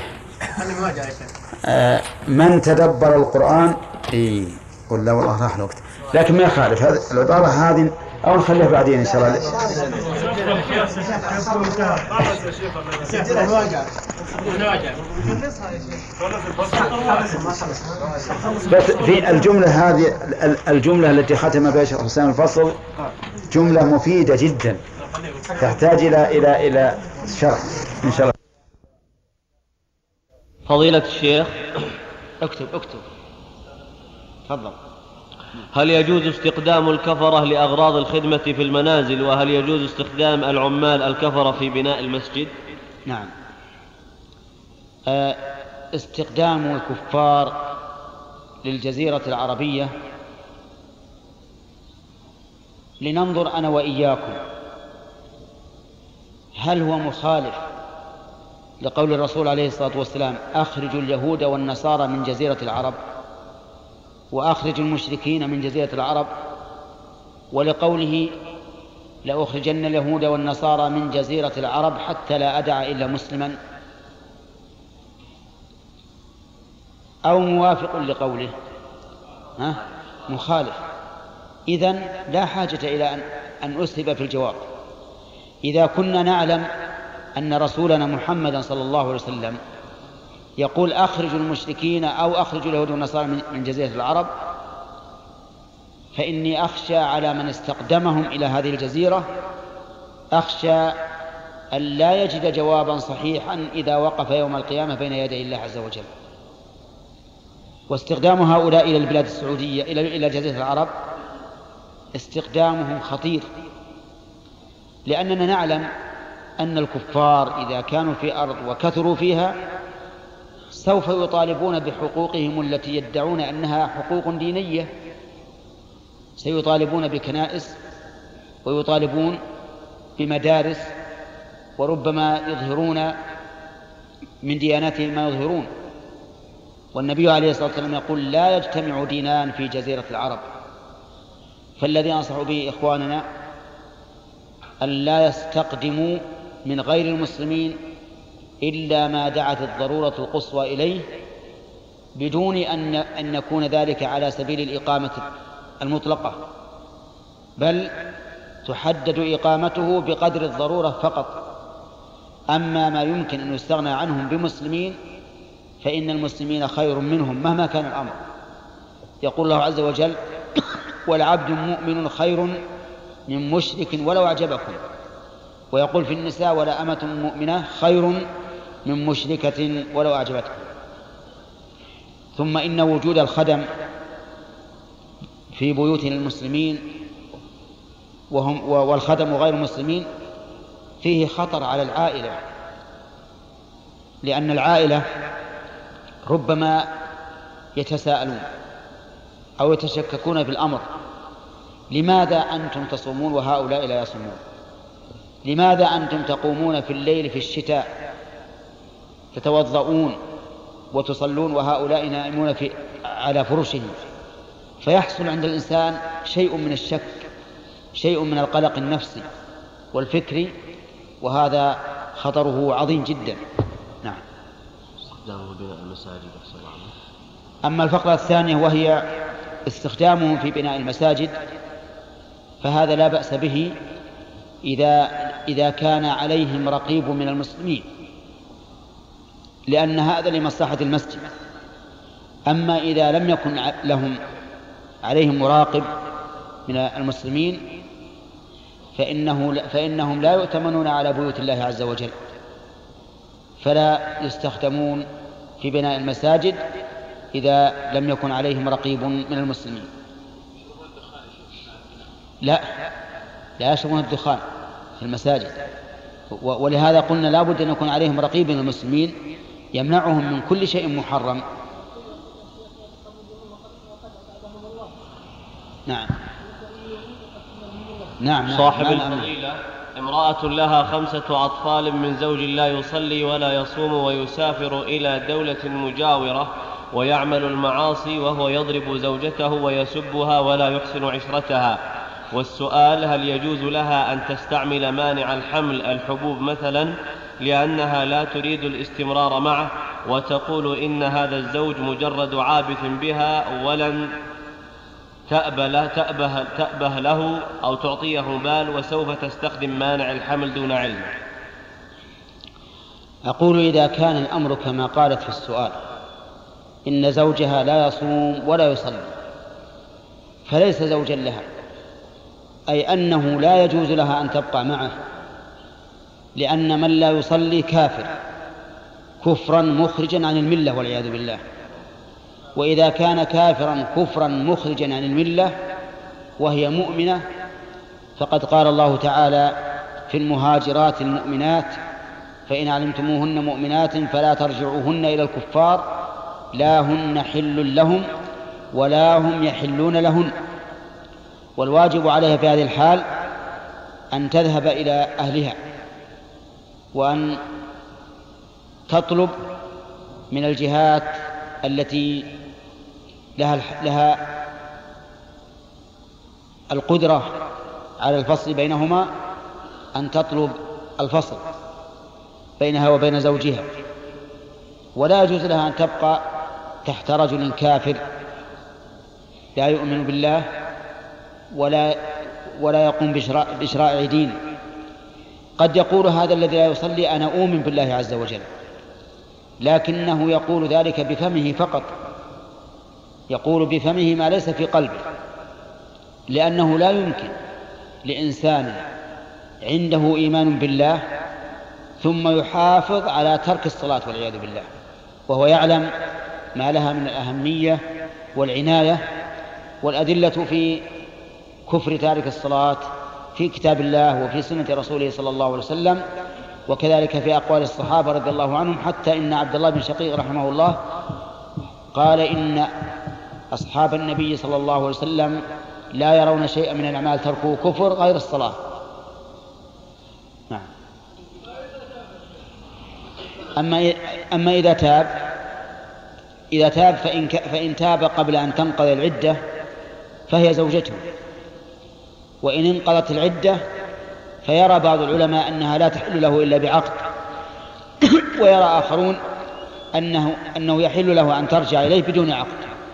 آه من تدبر القرآن إيه ولا والله راح الوقت، لكن ما يخالف هذه العبارة هذه أو نخليها بعدين إن شاء الله. بس في الجملة هذه الجملة التي ختم بها شيخ حسين الفصل جملة مفيدة جدا تحتاج إلى إلى إلى شرح إن شاء الله. فضيلة الشيخ اكتب اكتب تفضل. هل يجوز استخدام الكفرة لأغراض الخدمة في المنازل، وهل يجوز استخدام العمال الكفرة في بناء المسجد؟ نعم. استخدام الكفار للجزيرة العربية لننظر أنا وإياكم هل هو مخالف لقول الرسول عليه الصلاة والسلام أخرجوا اليهود والنصارى من جزيرة العرب وأخرج المشركين من جزيرة العرب، ولقوله لأخرجن اليهود والنصارى من جزيرة العرب حتى لا أدع إلا مسلما، أو موافق لقوله ها مخالف. إذن لا حاجة إلى أن, أن أسهب في الجواب. إذا كنا نعلم أن رسولنا محمدا صلى الله عليه وسلم يقول أخرجوا المشركين أو أخرجوا اليهود والنصارى من جزيرة العرب، فإني أخشى على من استقدمهم إلى هذه الجزيرة، أخشى أن لا يجد جوابا صحيحا إذا وقف يوم القيامة بين يدي الله عز وجل. واستخدام هؤلاء إلى البلاد السعودية إلى جزيرة العرب استخدامهم خطير، لأننا نعلم أن الكفار إذا كانوا في أرض وكثروا فيها سوف يطالبون بحقوقهم التي يدعون أنها حقوق دينية، سيطالبون بكنائس ويطالبون بمدارس، وربما يظهرون من دياناتهم ما يظهرون. والنبي عليه الصلاة والسلام يقول لا يجتمع دينان في جزيرة العرب. فالذي أنصح به إخواننا أن لا يستقدموا من غير المسلمين إلا ما دعت الضرورة القصوى إليه، بدون أن يكون ذلك على سبيل الإقامة المطلقة، بل تحدد إقامته بقدر الضرورة فقط. أما ما يمكن أن يستغنى عنهم بمسلمين فإن المسلمين خير منهم مهما كان الأمر. يقول الله عز وجل والعبد مؤمن خير من مشرك ولو أعجبكم. ويقول في النساء: ولا أمة مؤمنة خير من مشركة ولو أعجبتكم. ثم إن وجود الخدم في بيوت المسلمين وهم والخدم غير المسلمين فيه خطر على العائلة، لأن العائلة ربما يتساءلون أو يتشككون في الأمر: لماذا أنتم تصومون وهؤلاء لا يصومون؟ لماذا أنتم تقومون في الليل في الشتاء تتوضؤون وتصلون وهؤلاء نائمون في على فرشهم؟ فيحصل عند الإنسان شيء من الشك، شيء من القلق النفسي والفكري، وهذا خطره عظيم جدا. نعم. استخدامه بناء المساجد. أما الفقرة الثانية وهي استخدامهم في بناء المساجد، فهذا لا بأس به إذا إذا كان عليهم رقيب من المسلمين، لأن هذا لمصلحة المسجد. أما إذا لم يكن لهم عليهم مراقب من المسلمين فإنه فإنهم لا يؤتمنون على بيوت الله عز وجل، فلا يستخدمون في بناء المساجد إذا لم يكن عليهم رقيب من المسلمين. لا لا يشربون الدخان في المساجد، ولهذا قلنا لا بد أن يكون عليهم رقيب من المسلمين يمنعهم من كل شيء محرم. نعم. نعم. صاحب نعم. الفضيلة: امرأة لها خمسة أطفال من زوج لا يصلي ولا يصوم ويسافر إلى دولة مجاورة ويعمل المعاصي، وهو يضرب زوجته ويسبها ولا يحسن عشرتها. والسؤال: هل يجوز لها أن تستعمل مانع الحمل الحبوب مثلا لأنها لا تريد الاستمرار معه، وتقول إن هذا الزوج مجرد عابث بها ولن تأبه, تأبه, تأبه له أو تعطيه بال، وسوف تستخدم مانع الحمل دون علم؟ أقول: إذا كان الأمر كما قالت في السؤال إن زوجها لا يصوم ولا يصلي فليس زوجا لها، أي أنه لا يجوز لها أن تبقى معه، لأن من لا يصلي كافر كفرا مخرجا عن الملة والعياذ بالله. وإذا كان كافرا كفرا مخرجا عن الملة وهي مؤمنة فقد قال الله تعالى في المهاجرات المؤمنات: فإن علمتموهن مؤمنات فلا ترجعوهن إلى الكفار لا هن حل لهم ولا هم يحلون لهن. والواجب عليها في هذه الحال أن تذهب إلى أهلها وأن تطلب من الجهات التي لها, لها القدرة على الفصل بينهما أن تطلب الفصل بينها وبين زوجها، ولا يجوز لها أن تبقى تحت رجل كافر لا يؤمن بالله ولا ولا يقوم بشرائع دين. قد يقول هذا الذي لا يصلي: أنا أؤمن بالله عز وجل، لكنه يقول ذلك بفمه فقط، يقول بفمه ما ليس في قلبه، لأنه لا يمكن لإنسان عنده إيمان بالله ثم يحافظ على ترك الصلاة والعياذ بالله وهو يعلم ما لها من الأهمية والعناية. والأدلة في كفر تارك الصلاة في كتاب الله وفي سنة رسوله صلى الله عليه وسلم، وكذلك في أقوال الصحابة رضي الله عنهم، حتى إن عبد الله بن شقيق رحمه الله قال إن أصحاب النبي صلى الله عليه وسلم لا يرون شيئا من الأعمال تركه كفر غير الصلاة. نعم. أما أما إذا تاب إذا تاب فإن فإن تاب قبل أن تنقضي العدة فهي زوجته، وإن انقضت العدة فيرى بعض العلماء أنها لا تحل له إلا بعقد، ويرى آخرون أنه أنه يحل له أن ترجع إليه بدون عقد.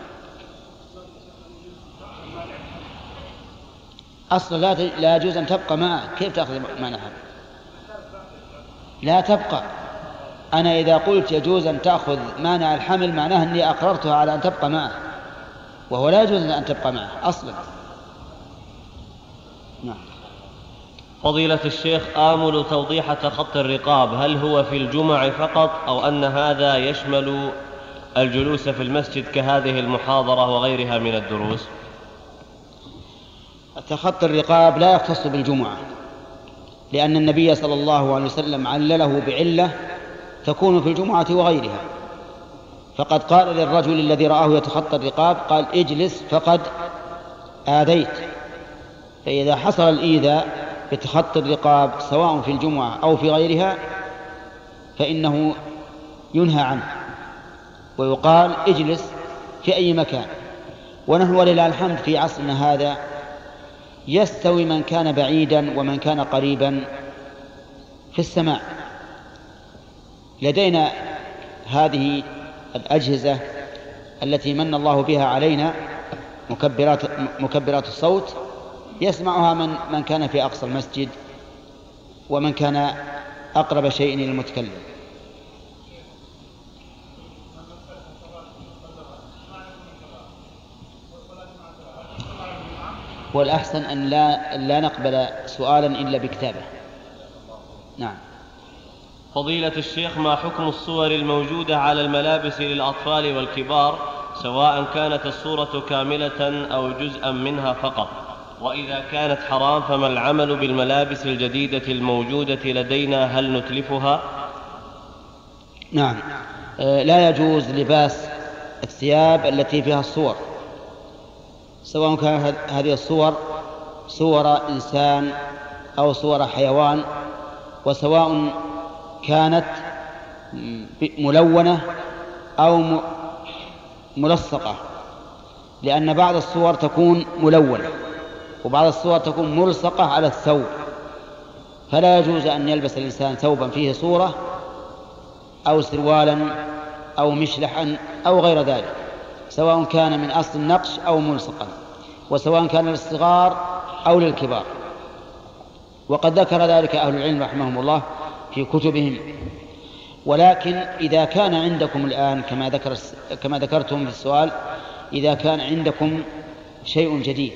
أصلا لا لا يجوز أن تبقى معه، كيف تأخذ مانعها؟ لا تبقى. أنا إذا قلت يجوز أن تأخذ مانع الحمل معناه أني أقررتها على أن تبقى معه، وهو لا يجوز أن تبقى معه أصلا. نعم. فضيلة الشيخ، آمل توضيح خط الرقاب، هل هو في الجمع فقط أو أن هذا يشمل الجلوس في المسجد كهذه المحاضرة وغيرها من الدروس؟ تخطي الرقاب لا يختص بالجمعة، لأن النبي صلى الله عليه وسلم علله بعلة تكون في الجمعة وغيرها، فقد قال للرجل الذي رآه يتخطى الرقاب قال اجلس فقد آذيت. فإذا حصل الإيذاء بتخطي الرقاب سواء في الجمعة أو في غيرها فإنه ينهى عنه ويقال اجلس في أي مكان. ونحن ولله الحمد في عصرنا هذا يستوي من كان بعيدا ومن كان قريبا في السماع. لدينا هذه الأجهزة التي من الله بها علينا، مكبرات, مكبرات الصوت، يسمعها من, من كان في أقصى المسجد ومن كان أقرب شيء للمتكلم. والأحسن أن لا, لا نقبل سؤالا إلا بكتابه. نعم. فضيلة الشيخ، ما حكم الصور الموجودة على الملابس للأطفال والكبار سواء كانت الصورة كاملة أو جزءا منها فقط؟ وإذا كانت حرام فما العمل بالملابس الجديدة الموجودة لدينا، هل نتلفها؟ نعم، لا يجوز لباس الثياب التي فيها الصور، سواء كانت هذه الصور صور إنسان أو صور حيوان، وسواء كانت ملونة أو ملصقة، لأن بعض الصور تكون ملونة وبعض الصور تكون ملصقة على الثوب، فلا يجوز أن يلبس الإنسان ثوبا فيه صورة أو سروالا أو مشلحا أو غير ذلك، سواء كان من أصل النقش أو ملصقا، وسواء كان للصغار أو للكبار. وقد ذكر ذلك أهل العلم رحمهم الله في كتبهم. ولكن إذا كان عندكم الآن كما ذكر كما ذكرتم في السؤال، إذا كان عندكم شيء جديد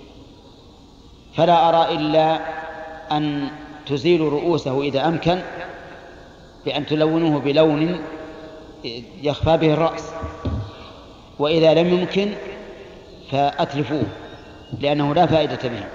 فلا أرى إلا أن تزيلوا رؤوسه إذا أمكن بأن تلونوه بلون يخفى به الرأس، وإذا لم يمكن فأتلفوه لأنه لا فائدة به.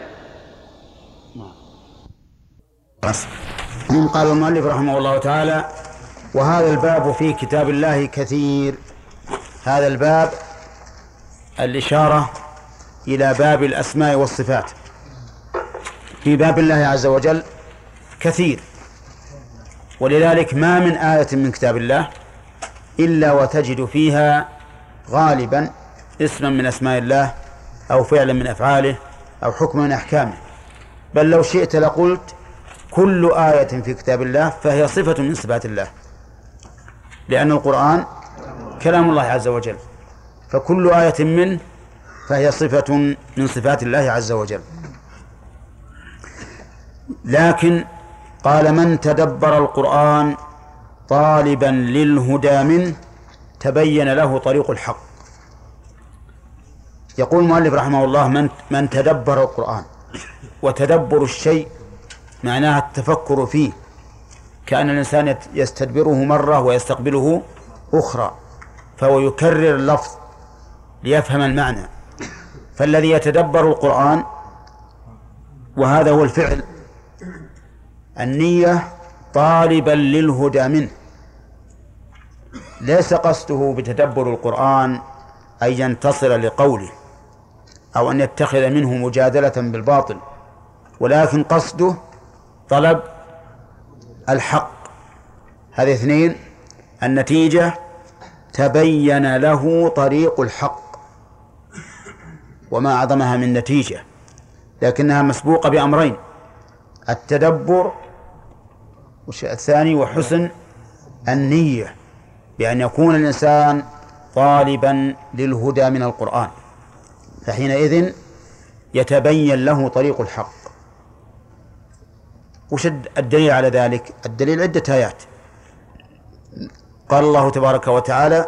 قال المؤلف رحمه الله تعالى: وهذا الباب في كتاب الله كثير. هذا الباب الإشارة إلى باب الأسماء والصفات. في باب الله عز وجل كثير، ولذلك ما من آية من كتاب الله إلا وتجد فيها غالبا اسما من أسماء الله أو فعلا من أفعاله أو حكما من أحكامه. بل لو شئت لقلت كل آية في كتاب الله فهي صفة من صفات الله، لأن القرآن كلام الله عز وجل، فكل آية منه فهي صفة من صفات الله عز وجل. لكن قال: من تدبر القرآن طالبا للهدى منه تبين له طريق الحق. يقول المؤلف رحمه الله: من, من تدبر القرآن، وتدبر الشيء معناها التفكر فيه، كأن الإنسان يستدبره مرة ويستقبله أخرى، فهو يكرر اللفظ ليفهم المعنى. فالذي يتدبر القرآن، وهذا هو الفعل، النية طالبا للهدى منه، ليس قصده بتدبر القرآن أن ينتصر لقوله أو أن يتخذ منه مجادلة بالباطل، ولكن قصده طلب الحق. هذه اثنين. النتيجة تبين له طريق الحق، وما أعظمها من نتيجة، لكنها مسبوقة بأمرين: التدبر الثاني وحسن النية، بأن يكون الإنسان طالبا للهدى من القرآن، فحينئذ يتبين له طريق الحق. وش الدليل على ذلك؟ الدليل عدة آيات. قال الله تبارك وتعالى: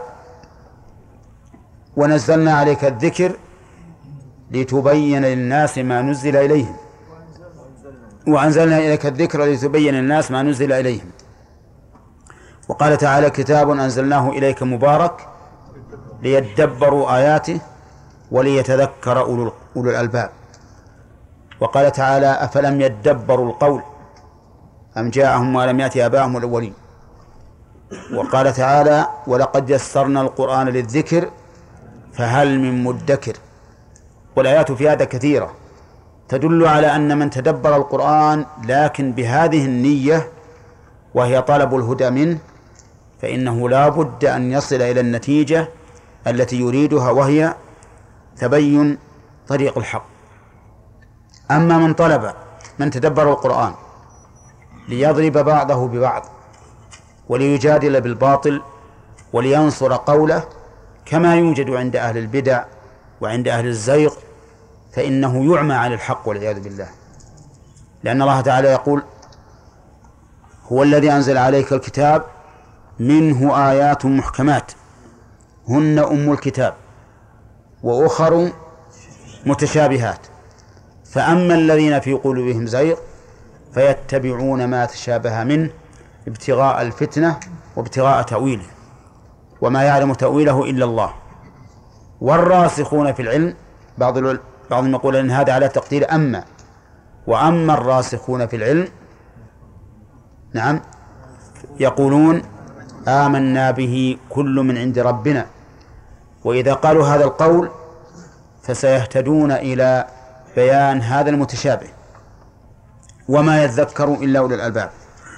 ونزلنا عليك الذكر لتبين للناس ما نزل إليهم وأنزلنا إليك الذكر لتبين الناس ما نزل إليهم. وقال تعالى كتاب أنزلناه إليك مبارك ليدبروا آياته وليتذكر أولو الألباب. وقال تعالى أفلم يدبروا القول أم جاءهم ما لم يأت آباءهم الأولين. وقال تعالى ولقد يسرنا القرآن للذكر فهل من مدكر. والآيات في هذا كثيرة تدل على أن من تدبر القرآن لكن بهذه النية وهي طلب الهدى منه فإنه لا بد أن يصل إلى النتيجة التي يريدها وهي تبين طريق الحق. أما من طلب من تدبر القرآن ليضرب بعضه ببعض وليجادل بالباطل ولينصر قوله كما يوجد عند أهل البدع وعند أهل الزيغ فإنه يعمى عن الحق والعياذ بالله. لأن الله تعالى يقول هو الذي أنزل عليك الكتاب منه آيات محكمات هن أم الكتاب وأخر متشابهات فأما الذين في قلوبهم زيغ فيتبعون ما تشابه منه ابتغاء الفتنة وابتغاء تأويله وما يعلم تأويله إلا الله. والراسخون في العلم بعض بعضهم يقول أن هذا على تقدير أما وأما الراسخون في العلم نعم يقولون آمنا به كل من عند ربنا. وإذا قالوا هذا القول فسيهتدون إلى بيان هذا المتشابه وما يذكر إلا أولو الألباب.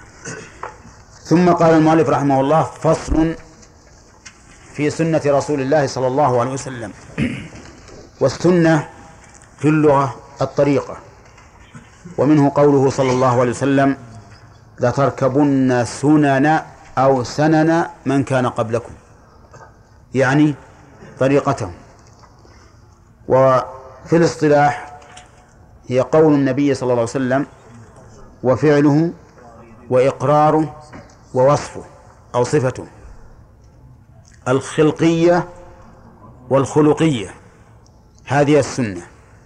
ثم قال المؤلف رحمه الله فصل في سنة رسول الله صلى الله عليه وسلم. والسنة في اللغة الطريقة ومنه قوله صلى الله عليه وسلم لتركبن سنن أو سنن من كان قبلكم يعني طريقتهم. وفي الاصطلاح هي قول النبي صلى الله عليه وسلم وفعله وإقراره ووصفه أو صفته الخلقية والخلقية هذه السنة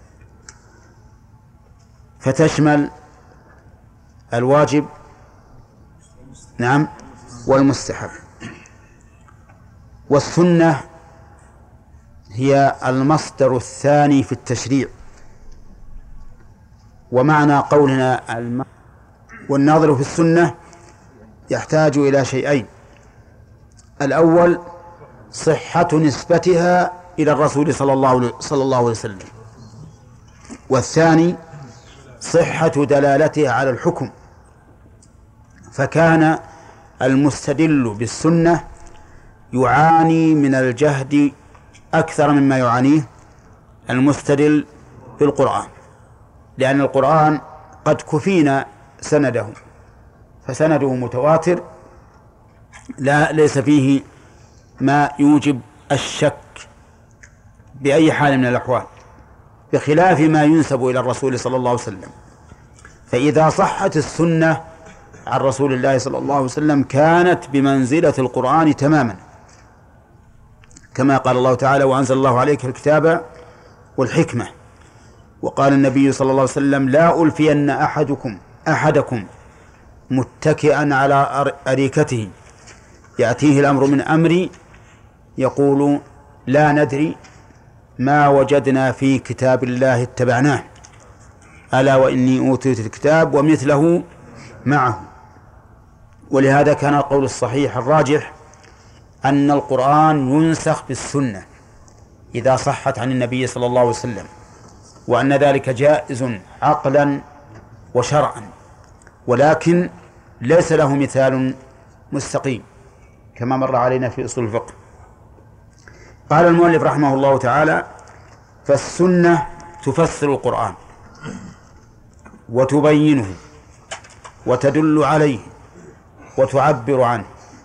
فتشمل الواجب نعم والمستحب. والسنة هي المصدر الثاني في التشريع. ومعنى قولنا الم... والناظر في السنة يحتاج إلى شيئين: الأول صحة نسبتها إلى الرسول صلى الله صلى الله عليه وسلم، والثاني صحة دلالتها على الحكم. فكان المستدل بالسنة يعاني من الجهد أكثر مما يعانيه المستدل بالقرآن، لأن القرآن قد كفينا سنده، فسنده متواتر لا ليس فيه ما يوجب الشك بأي حال من الأحوال، بخلاف ما ينسب إلى الرسول صلى الله عليه وسلم. فإذا صحت السنة عن رسول الله صلى الله عليه وسلم كانت بمنزلة القرآن تماما، كما قال الله تعالى وأنزل الله عليك الكتاب والحكمة. وقال النبي صلى الله عليه وسلم لا ألفين أحدكم أحدكم متكئا على أريكته يأتيه الأمر من أمري يقول لا ندري ما وجدنا في كتاب الله اتبعناه ألا وإني أوتيت الكتاب ومثله معه. ولهذا كان القول الصحيح الراجح أن القرآن ينسخ بالسنة إذا صحت عن النبي صلى الله عليه وسلم، وأن ذلك جائز عقلا وشرعا، ولكن ليس له مثال مستقيم كما مر علينا في أصول الفقه. قال المؤلف رحمه الله تعالى فالسنة تفسر القرآن وتبينه وتدل عليه وتعبر عنه.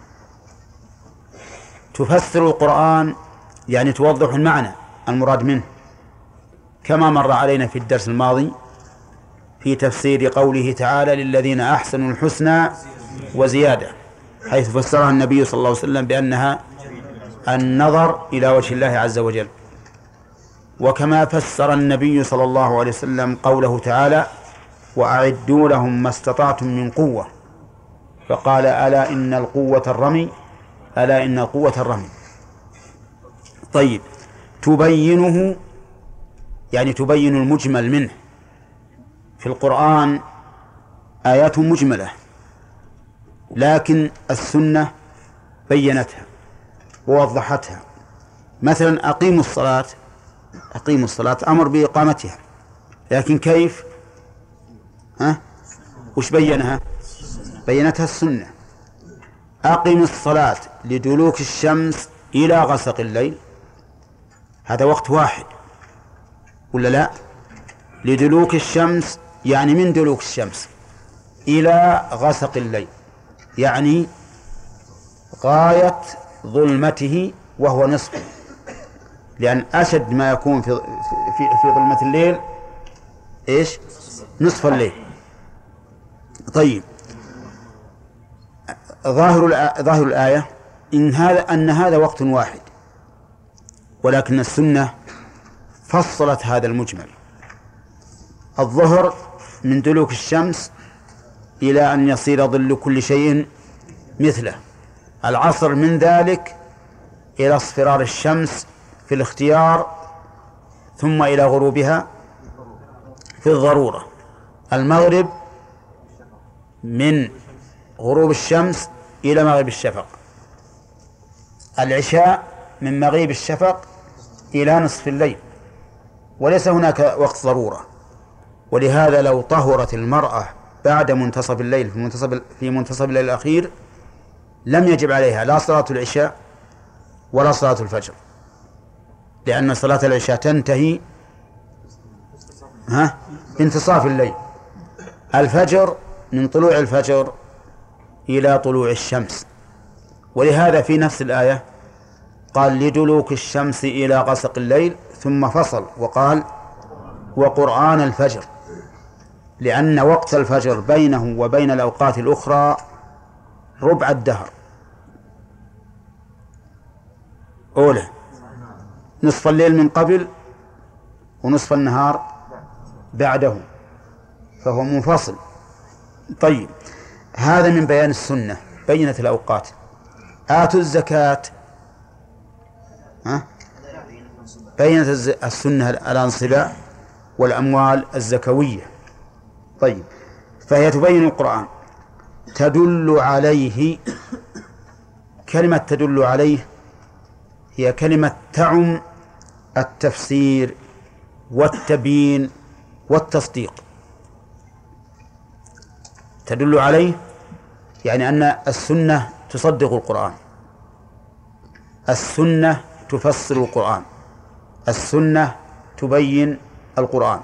تفسر القرآن يعني توضح المعنى المراد منه، كما مر علينا في الدرس الماضي في تفسير قوله تعالى للذين أحسنوا الحسنى وزيادة، حيث فسرها النبي صلى الله عليه وسلم بأنها النظر إلى وجه الله عز وجل. وكما فسر النبي صلى الله عليه وسلم قوله تعالى وأعدوا لهم ما استطعتم من قوة، فقال ألا إن القوة الرمي، ألا إن القوة الرمي. طيب، تبينه يعني تبين المجمل منه. في القرآن آيات مجملة، لكن السنة بينتها ووضحتها. مثلا أقيموا الصلاة، أقيموا الصلاة أمر بإقامتها، لكن كيف؟ ها؟ وش بينها؟ بينتها السنة. أقم الصلاة لدلوك الشمس إلى غسق الليل، هذا وقت واحد ولا لا؟ لدلوك الشمس يعني من دلوك الشمس إلى غسق الليل، يعني غاية ظلمته وهو نصفه، لأن أشد ما يكون في في في ظلمة الليل إيش؟ نصف الليل. طيب، ظاهر ظاهر الآية إن هذا أن هذا وقت واحد، ولكن السنة فصلت هذا المجمل. الظهر من دلوك الشمس إلى أن يصير ظل كل شيء مثله، العصر من ذلك إلى اصفرار الشمس في الاختيار ثم إلى غروبها في الضرورة، المغرب من غروب الشمس إلى مغيب الشفق، العشاء من مغيب الشفق إلى نصف الليل، وليس هناك وقت ضرورة. ولهذا لو طهرت المرأة بعد منتصف الليل في منتصف في منتصف الليل الأخير لم يجب عليها لا صلاة العشاء ولا صلاة الفجر، لأن صلاة العشاء تنتهي ها بانتصاف الليل، الفجر من طلوع الفجر إلى طلوع الشمس. ولهذا في نفس الآية قال لدلوك الشمس إلى غسق الليل، ثم فصل وقال وقرآن الفجر، لأن وقت الفجر بينه وبين الأوقات الأخرى ربع الدهر، أولى نصف الليل من قبل ونصف النهار بعده، فهو منفصل. طيب، هذا من بيان السنة، بينت الأوقات. آتوا الزكاة، ها؟ بينت السنة الأنصباء والأموال الزكوية. طيب، فهي تبين القرآن، تدل عليه. كلمة تدل عليه هي كلمة تعم التفسير والتبيين والتصديق. تدل عليه يعني أن السنة تصدق القرآن، السنة تفسر القرآن، السنة تبين القرآن،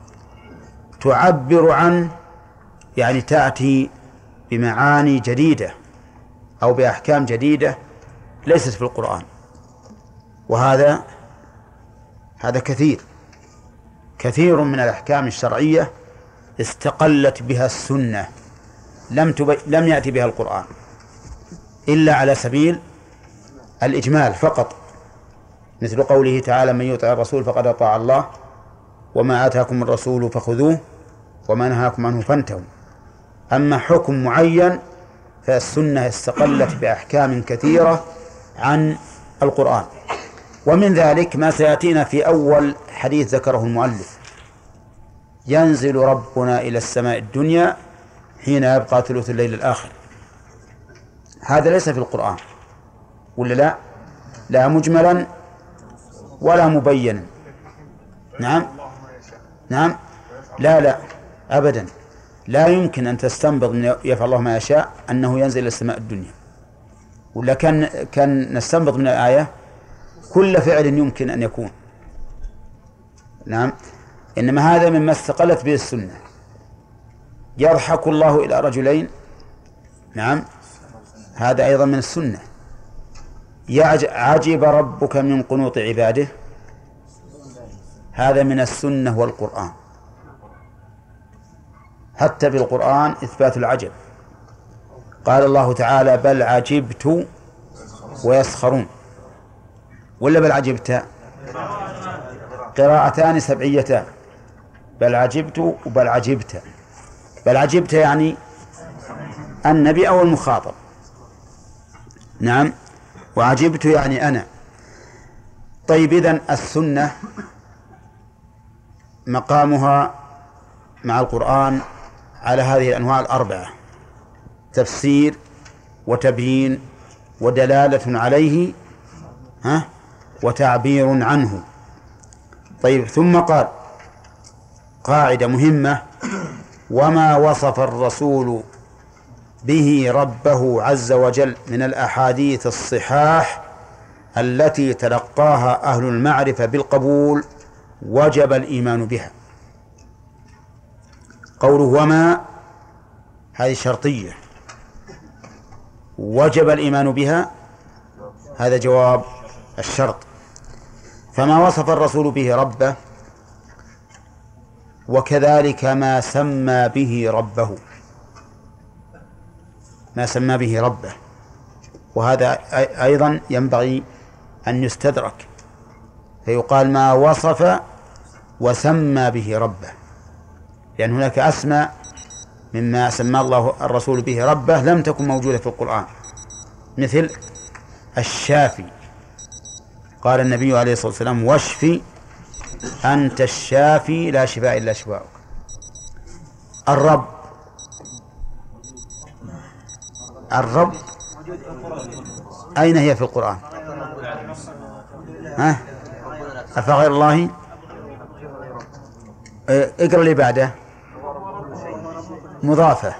تعبر عنه يعني تأتي بمعاني جديدة أو بأحكام جديدة ليست في القرآن. وهذا هذا كثير كثير من الأحكام الشرعية استقلت بها السنة، لم تبي... لم يأتي بها القرآن إلا على سبيل الإجمال فقط، مثل قوله تعالى من يطع الرسول فقد أطاع الله وما آتاكم الرسول فخذوه وما نهاكم عنه فانتهوا. أما حكم معين فالسنة استقلت بأحكام كثيرة عن القرآن. ومن ذلك ما سيأتينا في أول حديث ذكره المؤلف: ينزل ربنا إلى السماء الدنيا حين يبقى ثلث الليل الآخر. هذا ليس في القرآن ولا لا؟ لا مجملا ولا مبينا. نعم نعم لا لا أبدا، لا يمكن أن تستنبط من يفعل الله ما يشاء أنه ينزل إلى السماء الدنيا، ولا كان كان نستنبط من الآية كل فعل يمكن أن يكون. نعم، إنما هذا مما استقلت به السنة. يضحك الله إلى رجلين، نعم هذا أيضا من السنة. عجب ربك من قنوط عباده، هذا من السنة والقرآن. حتى بالقرآن إثبات العجب، قال الله تعالى بل عجبت ويسخرون، ولا بل عجبت؟ قراءتان سبعيتان، بل عجبت وبل عجبت. بل عجبت يعني النبي أو المخاطب. نعم، وعجبت يعني أنا. طيب، إذن السنة مقامها مع القرآن على هذه الأنواع الأربعة: تفسير وتبيين ودلالة عليه، ها، وتعبير عنه. طيب، ثم قال قاعدة مهمة: وما وصف الرسول به ربه عز وجل من الأحاديث الصحاح التي تلقاها أهل المعرفة بالقبول وجب الإيمان بها. قوله وما هذه شرطية، وجب الإيمان بها هذا جواب الشرط. فما وصف الرسول به ربه، وكذلك ما سمى به ربه، ما سمى به ربه، وهذا أيضا ينبغي أن يستدرك، فيقال ما وصف وسمى به ربه، لأن هناك أسماء مما سمى الله الرسول به ربه لم تكن موجودة في القرآن، مثل الشافي، قال النبي عليه الصلاة والسلام: واشفي أنت الشافي لا شفاء إلا شفاؤك. الرب، الرب أين هي في القرآن؟ ها؟ أفغير الله؟ اقرأ لي بعده. مضافة،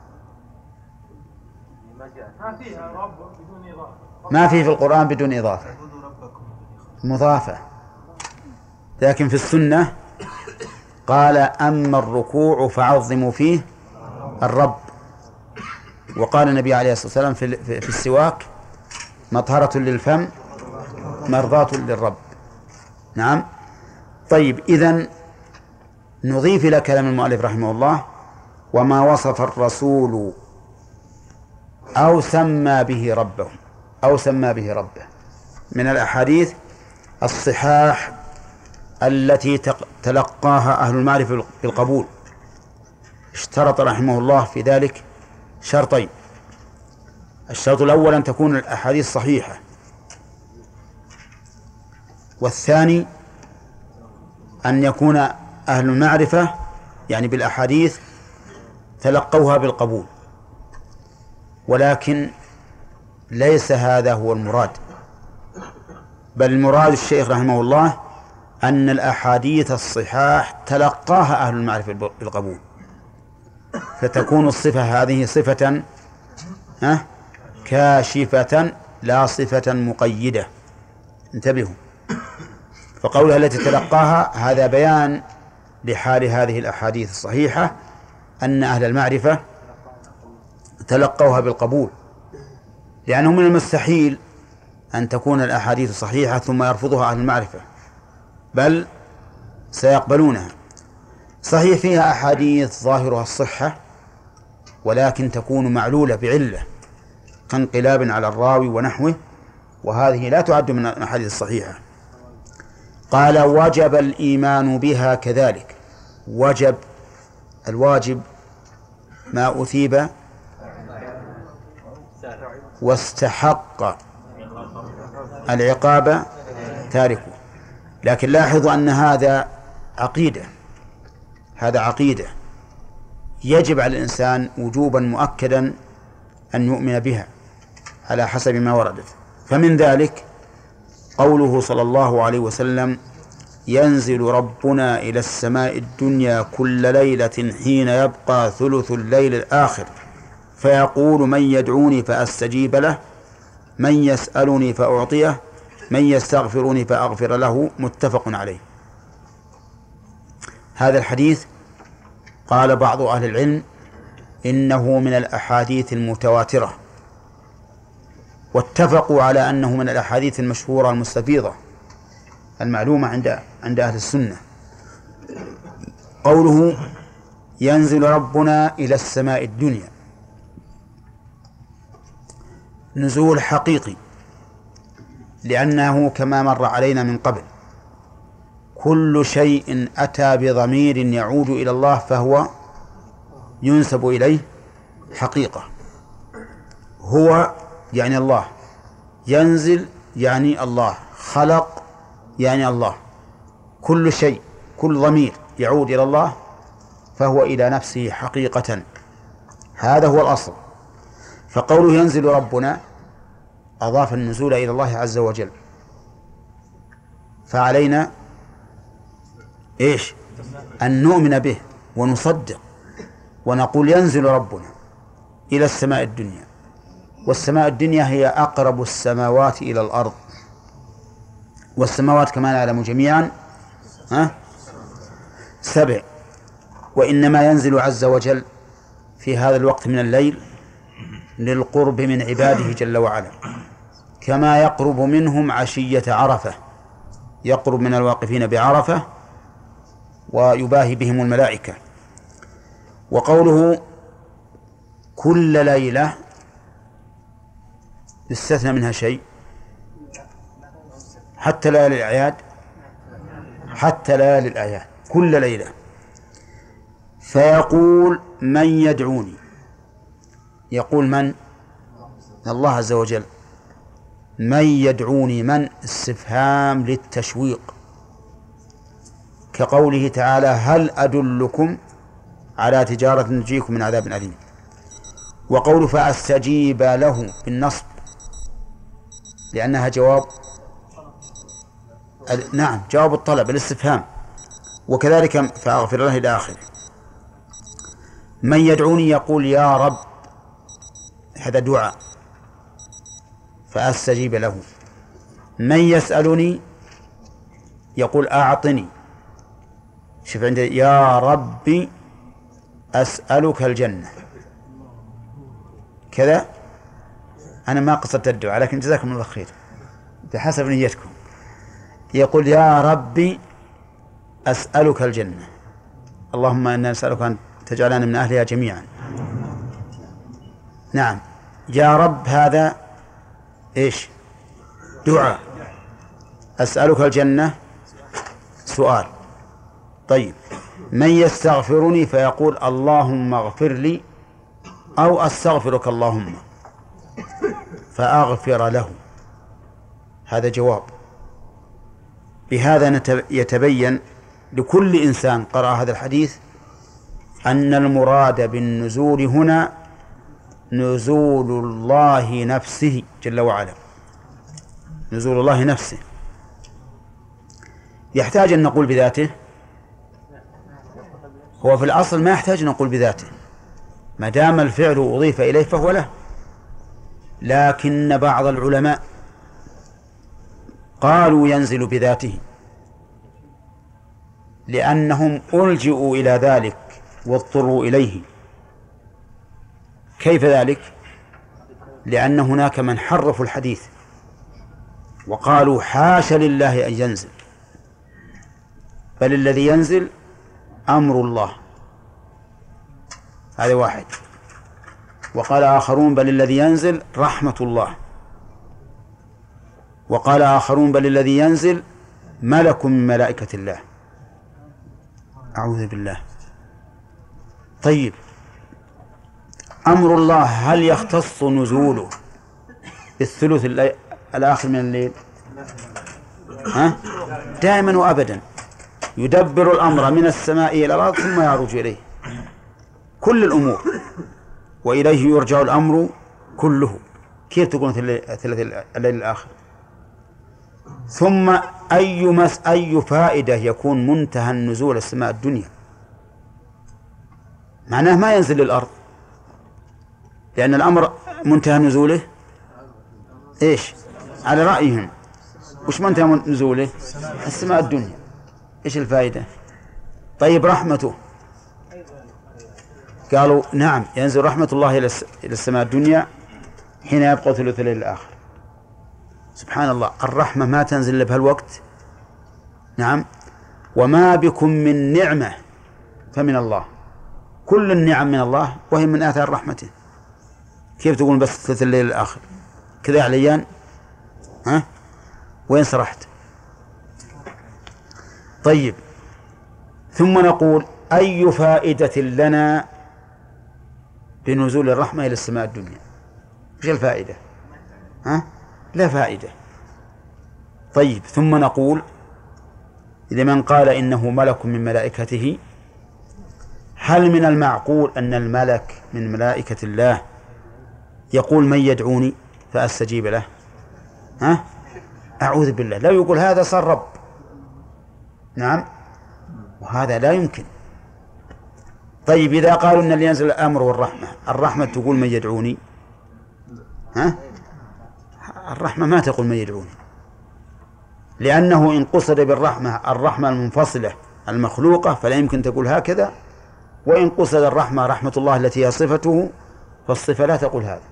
ما في في القرآن بدون إضافة، مضافة. لكن في السنة قال: أما الركوع فعظموا فيه الرب. وقال النبي عليه الصلاة والسلام في, في السواك: مطهرة للفم مرضاة للرب. نعم. طيب، إذن نضيف إلى كلام المؤلف رحمه الله: وما وصف الرسول أو سمى به ربه أو سمى به ربه من الأحاديث الصحاح التي تلقاها أهل المعرفة بالقبول. اشترط رحمه الله في ذلك شرطين: الشرط الأول أن تكون الأحاديث صحيحة، والثاني أن يكون أهل المعرفة يعني بالأحاديث تلقوها بالقبول. ولكن ليس هذا هو المراد، بل المراد الشيخ رحمه الله أن الأحاديث الصحاح تلقاها أهل المعرفة بالقبول، فتكون الصفة هذه صفة كاشفة لا صفة مقيدة. انتبهوا، فقولها التي تلقاها هذا بيان لحال هذه الأحاديث الصحيحة، أن أهل المعرفة تلقوها بالقبول، لأنه من المستحيل أن تكون الأحاديث صحيحة ثم يرفضها أهل المعرفة، بل سيقبلونها. صحيح فيها أحاديث ظاهرها الصحة، ولكن تكون معلولة بعلة كانقلاب على الراوي ونحوه، وهذه لا تعد من الأحاديث الصحيحة. قال: وجب الإيمان بها كذلك. وجب، الواجب ما أثيب واستحق العقاب تاركه. لكن لاحظوا أن هذا عقيدة، هذا عقيدة يجب على الإنسان وجوبا مؤكدا أن يؤمن بها على حسب ما وردت. فمن ذلك قوله صلى الله عليه وسلم: ينزل ربنا إلى السماء الدنيا كل ليلة حين يبقى ثلث الليل الآخر فيقول: من يدعوني فأستجيب له، من يسألني فأعطيه، من يستغفرني فأغفر له. متفق عليه. هذا الحديث قال بعض أهل العلم إنه من الأحاديث المتواترة، واتفقوا على أنه من الأحاديث المشهورة المستفيضة المعلومة عند عند أهل السنة. قوله: ينزل ربنا إلى السماء الدنيا، نزول حقيقي، لأنه كما مر علينا من قبل كل شيء أتى بضمير يعود إلى الله فهو ينسب إليه حقيقة. هو يعني الله، ينزل يعني الله، خلق يعني الله، كل شيء كل ضمير يعود إلى الله فهو إلى نفسه حقيقة. هذا هو الأصل. فقوله ينزل ربنا أضاف النزول إلى الله عز وجل، فعلينا إيش؟ أن نؤمن به ونصدق ونقول ينزل ربنا إلى السماء الدنيا، والسماء الدنيا هي أقرب السماوات إلى الأرض، والسماوات كما نعلم جميعا ها سبع، وإنما ينزل عز وجل في هذا الوقت من الليل للقرب من عباده جل وعلا، كما يقرب منهم عشية عرفة، يقرب من الواقفين بعرفة ويباهي بهم الملائكة. وقوله كل ليلة يستثنى منها شيء، حتى ليالي الأعياد، حتى ليالي الأعياد كل ليلة. فيقول من يدعوني، يقول من؟ الله عز وجل. من يدعوني، من استفهام للتشويق، كقوله تعالى هل أدلكم على تجارة تنجيكم من عذاب أليم. وقول فأستجيب له بالنصب لأنها جواب، نعم جواب الطلب الاستفهام، وكذلك فأغفر له إلى آخره. من يدعوني يقول يا رب، هذا دعاء فأستجيب له. من يسألني يقول أعطني، شوف عندي يا ربي أسألك الجنة كذا. أنا ما قصدت الدعاء لكن جزاكم الله خير بحسب نيتكم. يقول يا ربي أسألك الجنة، اللهم إنا نسألك أن تجعلنا من أهلها جميعا. نعم يا رب هذا إيش؟ دعاء. أسألك الجنة سؤال. طيب من يستغفرني فيقول اللهم اغفر لي أو أستغفرك اللهم فأغفر له، هذا جواب. بهذا يتبين لكل إنسان قرأ هذا الحديث أن المراد بالنزول هنا نزول الله نفسه جل وعلا، نزول الله نفسه. يحتاج أن نقول بذاته؟ هو في الأصل ما يحتاج أن نقول بذاته، ما دام الفعل أضيف إليه فهو له. لكن بعض العلماء قالوا ينزل بذاته لأنهم ألجئوا إلى ذلك واضطروا إليه. كيف ذلك؟ لأن هناك من حرفوا الحديث وقالوا حاشا لله أن ينزل، بل الذي ينزل أمر الله، هذا واحد. وقال آخرون بل الذي ينزل رحمة الله، وقال آخرون بل الذي ينزل ملك من ملائكة الله، أعوذ بالله. طيب أمر الله هل يختص نزوله بالثلث الآخر من الليل؟ ها؟ دائما وأبدا يدبر الأمر من السماء إلى الأرض ثم يعرج إليه كل الأمور، وإليه يرجع الأمر كله. كيف تكون ثلث الليل الآخر؟ ثم أي مس أي فائدة يكون منتهى النزول السماء الدنيا؟ معناه ما ينزل للأرض، لأن الأمر منتهى نزوله إيش؟ على رأيهم وش منتهى نزوله؟ السماء الدنيا. إيش الفائدة؟ طيب رحمته، قالوا نعم ينزل رحمة الله إلى السماء الدنيا حين يبقى ثلث الليل الآخر. سبحان الله، الرحمة ما تنزل إلا بهالوقت. نعم، وما بكم من نعمة فمن الله، كل النعم من الله وهي من آثار رحمته. كيف تقول بس ثلث الليل الآخر كذا عليان؟ ها؟ وين سرحت؟ طيب ثم نقول أي فائدة لنا بنزول الرحمة إلى السماء الدنيا. وش الفائدة؟ ها؟ لا فائدة. طيب، ثم نقول لمن قال إنه ملك من ملائكته، هل من المعقول أن الملك من ملائكة الله يقول من يدعوني فأستجيب له؟ ها؟ أعوذ بالله، لا يقول هذا صار رب. نعم، وهذا لا يمكن. طيب، إذا قالوا أن اللي ينزل الأمر والرحمة، الرحمة تقول من يدعوني؟ ها؟ الرحمة ما تقول من يدعوني، لأنه إن قصد بالرحمة الرحمة المنفصلة المخلوقة فلا يمكن تقول هكذا، وإن قصد الرحمة رحمة الله التي هي صفته فالصفة لا تقول هذا.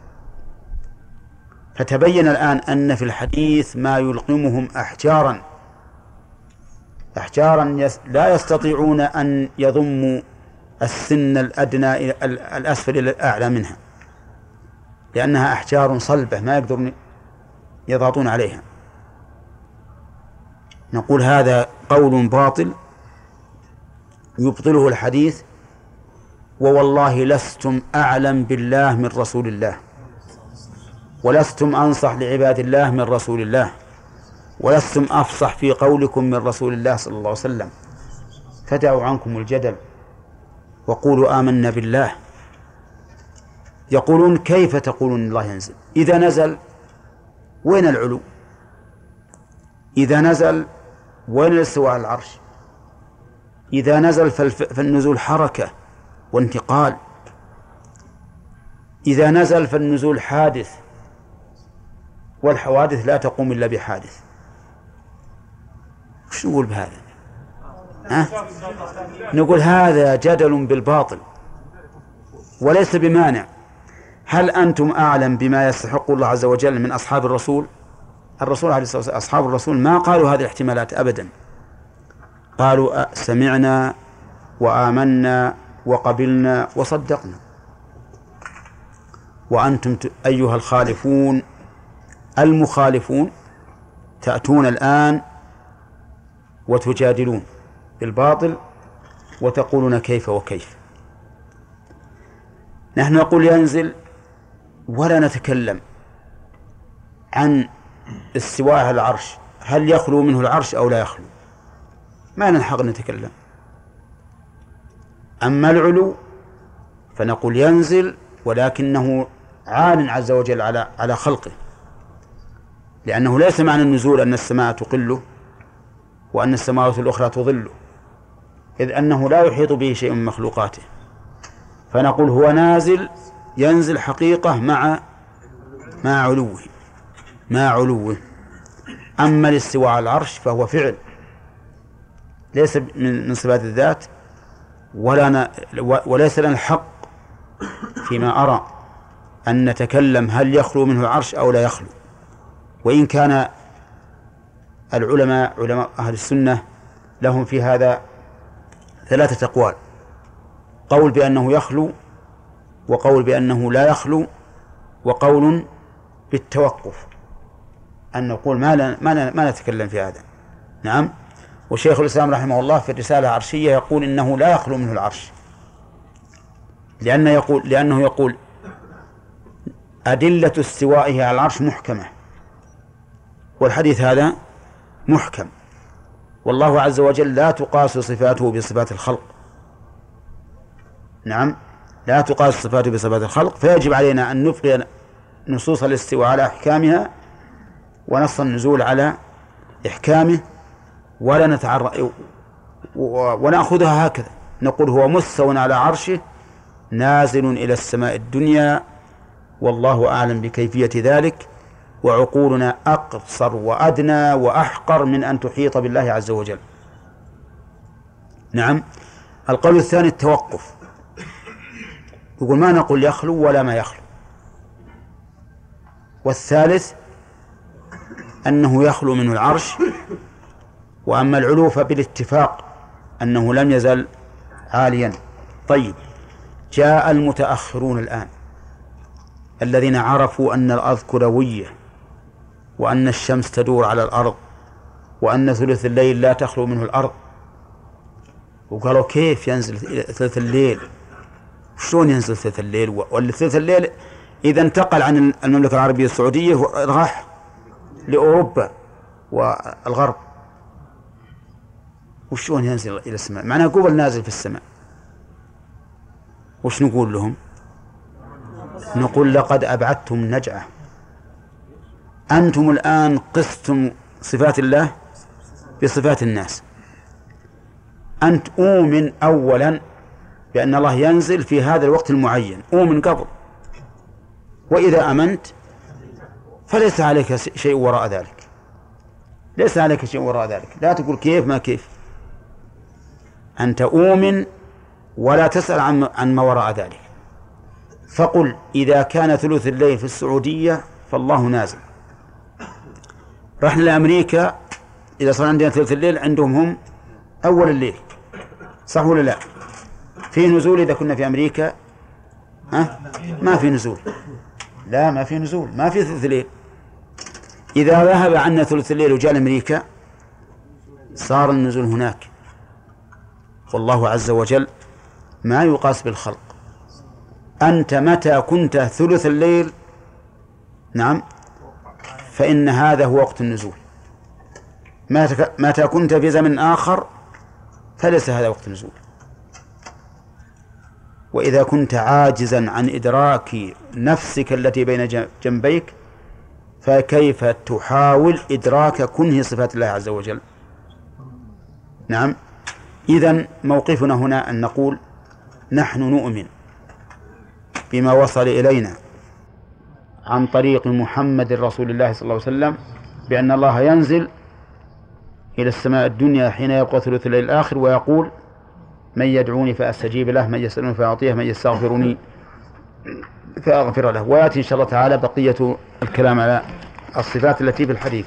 فتبين الآن أن في الحديث ما يلقمهم أحجارا أحجارا لا يستطيعون أن يضموا السن الأدنى إلى الأسفل إلى الأعلى منها، لأنها أحجار صلبة ما يقدرون يضغطون عليها. نقول هذا قول باطل يبطله الحديث، ووالله لستم أعلم بالله من رسول الله، ولستم أنصح لعباد الله من رسول الله، ولستم أفصح في قولكم من رسول الله صلى الله عليه وسلم. فدعوا عنكم الجدل وقولوا آمنا بالله. يقولون كيف تقولون الله ينزل؟ إذا نزل وين العلو؟ إذا نزل وين الاستواء على العرش؟ إذا نزل فالنزول حركة وانتقال، إذا نزل فالنزول حادث، والحوادث لا تقوم إلا بحادث. وش نقول بهذا؟ أه؟ نقول هذا جدل بالباطل وليس بمانع. هل أنتم أعلم بما يستحق الله عز وجل من أصحاب الرسول؟ الرسول عليه الصلاة والسلام أصحاب الرسول ما قالوا هذه الاحتمالات أبدا، قالوا سمعنا وآمنا وقبلنا وصدقنا. وأنتم أيها الخالفون المخالفون تأتون الآن وتجادلون بالباطل وتقولون كيف وكيف. نحن نقول ينزل ولا نتكلم عن استواء على العرش، هل يخلو منه العرش أو لا يخلو، ما نلحق نتكلم. أما العلو فنقول ينزل ولكنه عال عز وجل على على خلقه، لأنه ليس معنى النزول أن السماء تقله وأن السماوات الأخرى تظله، إذ أنه لا يحيط به شيء من مخلوقاته. فنقول هو نازل ينزل حقيقة مع مع علوه مع علوه. أما الاستواء على العرش فهو فعل ليس من صفات الذات، ولا ن... وليس لنا الحق فيما أرى أن نتكلم هل يخلو منه العرش أو لا يخلو. وإن كان العلماء علماء أهل السنة لهم في هذا ثلاثة أقوال: قول بأنه يخلو، وقول بأنه لا يخلو، وقول بالتوقف، أن نقول ما, لا ما, ما نتكلم في هذا. نعم. وشيخ الإسلام رحمه الله في الرسالة العرشية يقول إنه لا يخلو منه العرش، لأنه يقول, لأنه يقول أدلة استوائه على العرش محكمة، والحديث هذا محكم، والله عز وجل لا تقاس صفاته بصفات الخلق. نعم، لا تقاس صفاته بصفات الخلق، فيجب علينا أن نبقي نصوص الاستواء على أحكامها ونص النزول على إحكامه، ولا نتعرض ونأخذها هكذا، نقول هو مستو على عرشه نازل إلى السماء الدنيا، والله أعلم بكيفية ذلك، وعقولنا أقصر وأدنى وأحقر من أن تحيط بالله عز وجل. نعم. القول الثاني التوقف، يقول ما نقول يخلو ولا ما يخلو. والثالث أنه يخلو منه العرش، وأما العلو فبالاتفاق أنه لم يزل عاليا. طيب، جاء المتأخرون الآن الذين عرفوا أن الأرض كروية، وأن الشمس تدور على الأرض، وأن ثلث الليل لا تخلو منه الأرض، وقالوا كيف ينزل ثلث الليل شلون ينزل ثلث الليل؟ والثلث الليل إذا انتقل عن المملكة العربية السعودية راح لأوروبا والغرب، وشلون ينزل إلى السماء؟ معناه قبل نازل في السماء. وش نقول لهم؟ نقول لقد أبعدتم نجعة، أنتم الآن قستم صفات الله بصفات الناس. أنت أؤمن أولا بأن الله ينزل في هذا الوقت المعين، أؤمن قبل، وإذا أمنت فليس عليك شيء وراء ذلك، ليس عليك شيء وراء ذلك. لا تقول كيف ما كيف، أنت أؤمن ولا تسأل عن عن ما وراء ذلك. فقل إذا كان ثلث الليل في السعودية فالله نازل. رحنا لأمريكا، إذا صار عندنا ثلث الليل عندهم هم أول الليل، صح ولا لا؟ في نزول إذا كنا في أمريكا؟ ها؟ ما في نزول، لا ما في نزول، ما في ثلث الليل. إذا ذهب عنا ثلث الليل وجاء أمريكا صار النزول هناك. والله عز وجل ما يقاس بالخلق. أنت متى كنت ثلث الليل نعم فإن هذا هو وقت النزول، متى كنت في زمن آخر فليس هذا وقت النزول. وإذا كنت عاجزا عن إدراك نفسك التي بين جنبيك فكيف تحاول إدراك كنه صفات الله عز وجل؟ نعم. إذن موقفنا هنا أن نقول نحن نؤمن بما وصل إلينا عن طريق محمد رسول الله صلى الله عليه وسلم بأن الله ينزل إلى السماء الدنيا حين يبقى ثلث الليل الآخر ويقول من يدعوني فأستجيب له، من يسألني فأعطيه، من يستغفرني فأغفر له. ويأتي إن شاء الله تعالى بقية الكلام على الصفات التي في الحديث.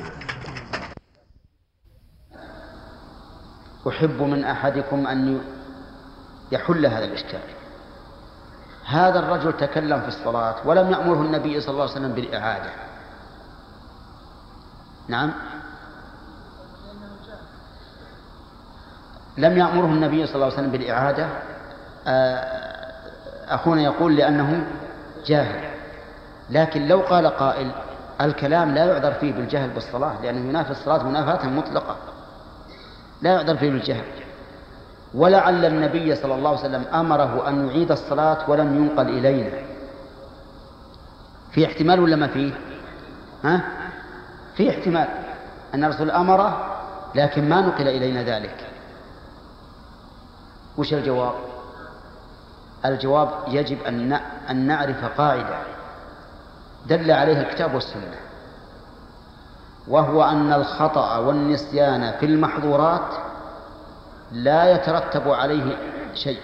أحب من أحدكم أن يحل هذا الإشكال. هذا الرجل تكلم في الصلاة ولم يأمره النبي صلى الله عليه وسلم بالإعادة. نعم، لم يأمره النبي صلى الله عليه وسلم بالإعادة. أخونا يقول لأنه جاهل، لكن لو قال قائل الكلام لا يعذر فيه بالجهل بالصلاة لأنه ينافي الصلاة منافاة مطلقة، لا يعذر فيه بالجهل. ولعل النبي صلى الله عليه وسلم أمره أن يعيد الصلاة ولم ينقل إلينا. في احتمال ولا ما فيه؟ ها؟ في احتمال أن الرسول أمره لكن ما نقل إلينا ذلك. وش الجواب؟ الجواب يجب أن نعرف قاعدة دل عليها الكتاب والسنة، وهو أن الخطأ والنسيان في المحظورات لا يترتب عليه شيء.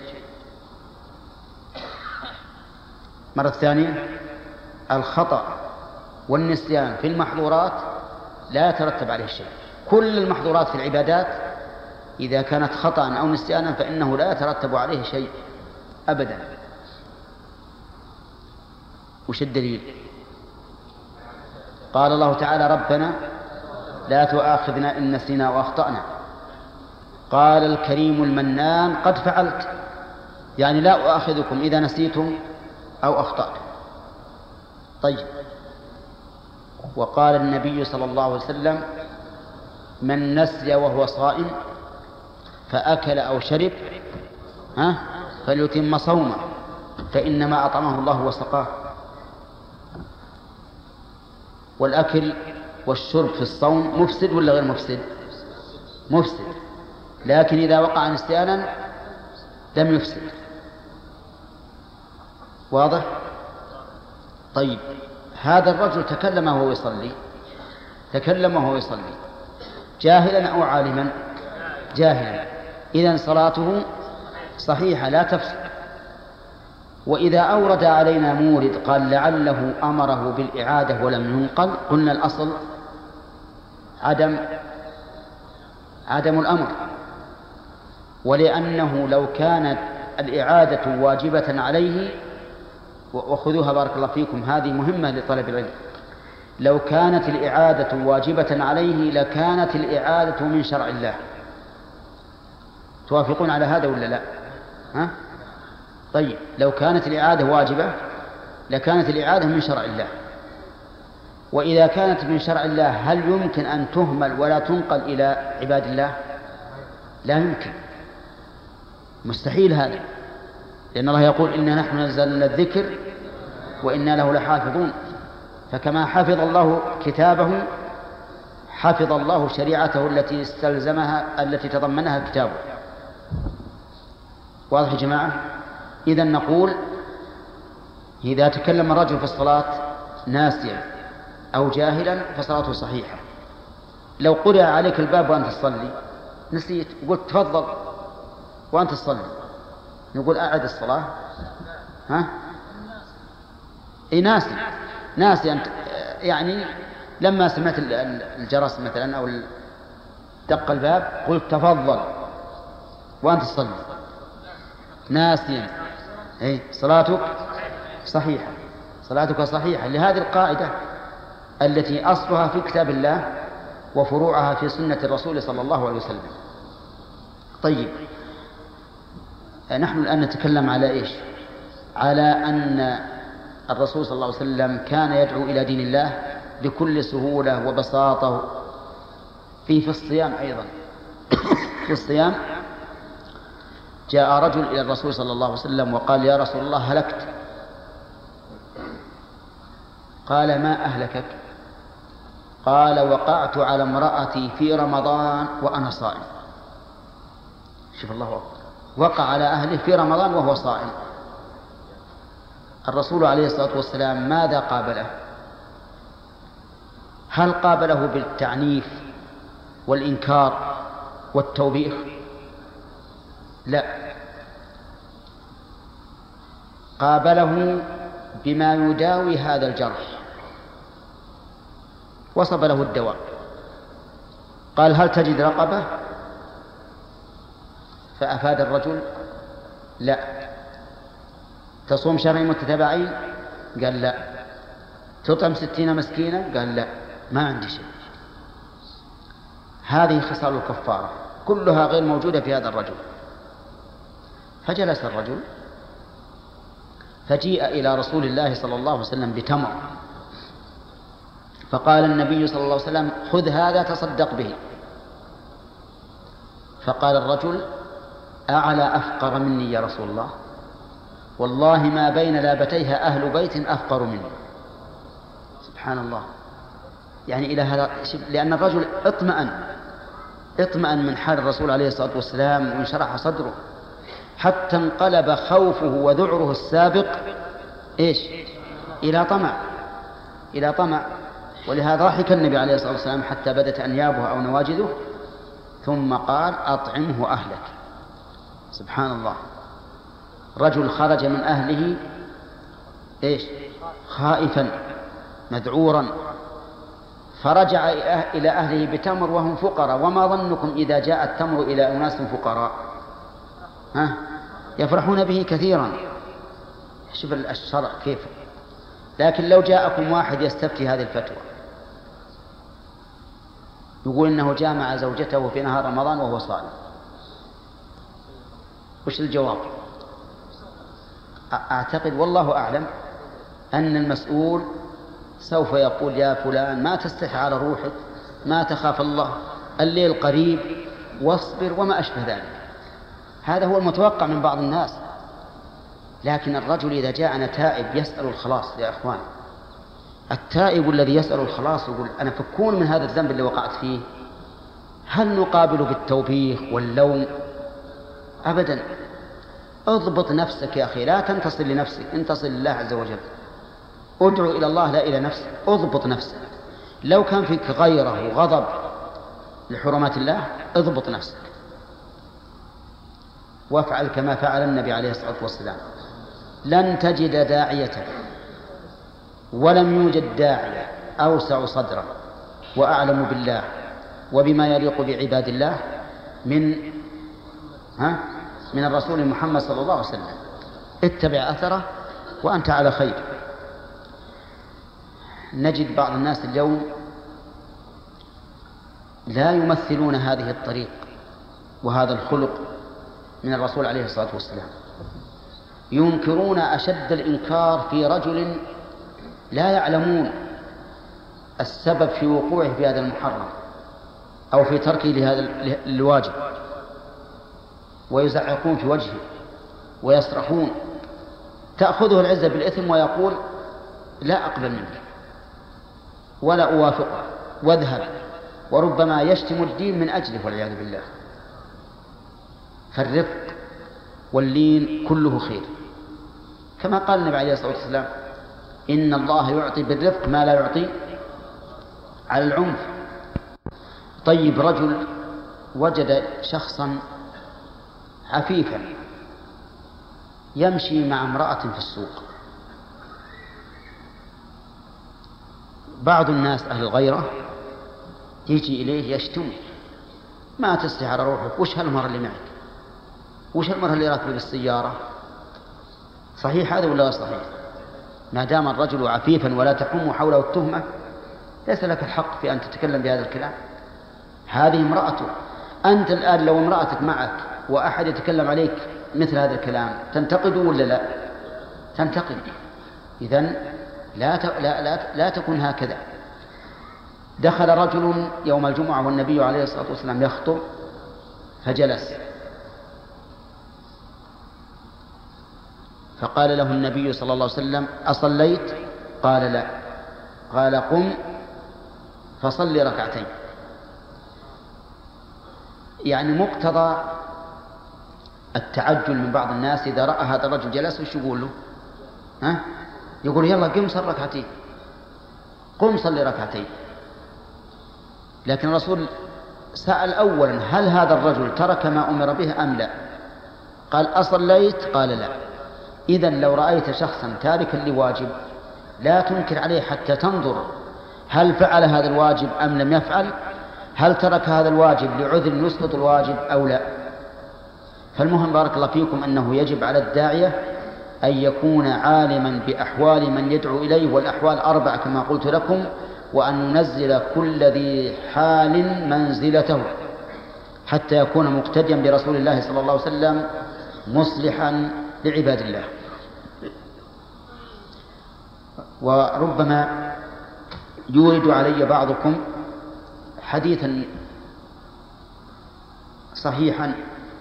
مرة ثانية، الخطأ والنسيان في المحظورات لا يترتب عليه شيء. كل المحظورات في العبادات إذا كانت خطأ أو نسيانا فإنه لا يترتب عليه شيء أبدا. وش الدليل؟ قال الله تعالى ربنا لا تؤاخذنا إن نسينا وأخطأنا. قال الكريم المنان قد فعلت، يعني لا أؤاخذكم إذا نسيتم أو أخطأتم. طيب، وقال النبي صلى الله عليه وسلم من نسي وهو صائم فأكل أو شرب ها فليتم صومه فإنما أطعمه الله وسقاه. والأكل والشرب في الصوم مفسد ولا غير مفسد؟ مفسد، لكن إذا وقع نسيانا لم يفسد. واضح؟ طيب، هذا الرجل تكلم وهو يصلي، تكلم وهو يصلي جاهلا أو عالما؟ جاهلا، إذن صلاته صحيحة لا تفسد. وإذا أورد علينا مورد قال لعله أمره بالإعادة ولم ينقل، قلنا الأصل عدم عدم الأمر، ولأنه لو كانت الإعادة واجبة عليه، وخذوها بارك الله فيكم هذه مهمة لطلب العلم، لو كانت الإعادة واجبة عليه لكانت الإعادة من شرع الله. توافقون على هذا ولا لا؟ ها؟ طيب لو كانت الإعادة واجبة لكانت الإعادة من شرع الله، وإذا كانت من شرع الله هل يمكن أن تهمل ولا تنقل إلى عباد الله؟ لا يمكن، مستحيل هذا، لأن الله يقول إنا نحن نزلنا الذكر وإنا له لحافظون، فكما حفظ الله كتابه حفظ الله شريعته التي استلزمها التي تضمنها كتابه. واضح يا جماعة؟ إذن نقول إذا تكلم الرجل في الصلاة ناسيا أو جاهلا فصلاته صحيحة. لو قرأ عليك الباب وأنت تصلي نسيت وقلت تفضل وأنت تصلي، نقول أعد الصلاة؟ ها؟ إيه ناسي ناسي أنت، يعني لما سمعت الجرس مثلا أو دق الباب قلت تفضل وأنت تصلي ناسيا، أي صلاتك صحيحة، صلاتك صحيحة لهذه القاعدة التي أصلها في كتاب الله وفروعها في سنة الرسول صلى الله عليه وسلم. طيب نحن الآن نتكلم على إيش؟ على أن الرسول صلى الله عليه وسلم كان يدعو إلى دين الله بكل سهولة وبساطة. في في الصيام أيضا في الصيام جاء رجل إلى الرسول صلى الله عليه وسلم وقال يا رسول الله هلكت. قال ما أهلكك؟ قال وقعت على امرأتي في رمضان وأنا صائم. شوف الله أكبر، وقع على أهله في رمضان وهو صائم. الرسول عليه الصلاة والسلام ماذا قابله؟ هل قابله بالتعنيف والإنكار والتوبيخ؟ لا، قابله بما يداوي هذا الجرح، وصب له الدواء. قال هل تجد رقبة؟ فأفاد الرجل لا. تصوم شهرين متتابعين؟ قال لا. تطعم ستين مسكينا؟ قال لا، ما عندي شيء. هذه خصال الكفارة كلها غير موجودة في هذا الرجل. فجلس الرجل فجيء إلى رسول الله صلى الله عليه وسلم بتمر، فقال النبي صلى الله عليه وسلم خذ هذا تصدق به. فقال الرجل أعلى أفقر مني يا رسول الله، والله ما بين لابتيها أهل بيت أفقر مني. سبحان الله، يعني إلى هذا، لأن الرجل اطمأن اطمأن من حال الرسول عليه الصلاة والسلام وانشرح صدره، حتى انقلب خوفه وذعره السابق إيش؟ إلى طمع إلى طمع ولهذا ضحك النبي عليه الصلاة والسلام حتى بدت أنيابه أو نواجذه، ثم قال أطعمه أهلك. سبحان الله، رجل خرج من أهله إيش؟ خائفا مذعورا، فرجع إلى أهله بتمر وهم فقراء. وما ظنكم إذا جاء التمر إلى أناس فقراء؟ ها؟ يفرحون به كثيرا. شوف الشرع كيف. لكن لو جاءكم واحد يستفتي هذه الفتوى يقول إنه جامع زوجته في نهار رمضان وهو صائم، وش الجواب؟ أعتقد والله أعلم أن المسؤول سوف يقول يا فلان ما تستحي على روحك، ما تخاف الله، الليل قريب، واصبر، وما أشبه ذلك. هذا هو المتوقع من بعض الناس. لكن الرجل إذا جاءنا تائب يسأل الخلاص يا أخوان، التائب الذي يسأل الخلاص يقول أنا فكون من هذا الذنب اللي وقعت فيه، هل نقابله بالتوبيخ واللوم؟ أبدا. اضبط نفسك يا أخي، لا تنتصر لنفسك، انتصر لله عز وجل. ادعو إلى الله لا إلى نفسك. اضبط نفسك. لو كان فيك غيره وغضب لحرمات الله اضبط نفسك وافعل كما فعل النبي عليه الصلاة والسلام. لن تجد داعية ولم يوجد داعية أوسع صدرا وأعلم بالله وبما يليق بعباد الله من ها من الرسول محمد صلى الله عليه وسلم. اتبع أثره وأنت على خير. نجد بعض الناس اليوم لا يمثلون هذه الطريق وهذا الخلق من الرسول عليه الصلاة والسلام. ينكرون أشد الإنكار في رجل لا يعلمون السبب في وقوعه في هذا المحرم أو في تركه لهذا الواجب، ويزعقون في وجهه ويصرخون، تأخذه العزة بالإثم ويقول لا أقبل منك ولا أوافقه واذهب، وربما يشتم الدين من أجله والعياذ بالله. فالرفق واللين كله خير، كما قال النبي عليه الصلاة والسلام إن الله يعطي بالرفق ما لا يعطي على العنف. طيب، رجل وجد شخصا عفيفا يمشي مع امرأة في السوق، بعض الناس أهل الغيرة يجي إليه يشتم، ما تستحي على روحك، وش هالمرة اللي معك، وش هالمرة اللي راكبة بالسيارة؟ صحيح هذا ولا صحيح؟ ما دام الرجل عفيفا ولا تحوم حوله التهمة ليس لك الحق في أن تتكلم بهذا الكلام. هذه امرأته، أنت الآن لو امرأتك معك وأحد يتكلم عليك مثل هذا الكلام تنتقد ولا لا؟ تنتقد. إذن لا, ت... لا, لا, لا تكون هكذا. دخل رجل يوم الجمعة والنبي عليه الصلاة والسلام يخطب فجلس، فقال له النبي صلى الله عليه وسلم أصليت؟ قال لا. قال قم فصل ركعتين. يعني مقتضى التعجل من بعض الناس إذا رأى هذا الرجل جلس وش يقول له؟ ها؟ يقول يلا قم صل ركعتين، قم صل ركعتين. لكن الرسول سأل أولا هل هذا الرجل ترك ما أمر به أم لا؟ قال أصليت؟ قال لا. إذن لو رأيت شخصا تاركا لواجب لا تنكر عليه حتى تنظر هل فعل هذا الواجب أم لم يفعل، هل ترك هذا الواجب لعذر يسقط الواجب أو لا. فالمهم بارك الله فيكم أنه يجب على الداعية أن يكون عالما بأحوال من يدعو إليه، والأحوال أربع كما قلت لكم، وأن ننزل كل ذي حال منزلته حتى يكون مقتديا برسول الله صلى الله عليه وسلم مصلحا لعباد الله. وربما يورد علي بعضكم حديثا صحيحا،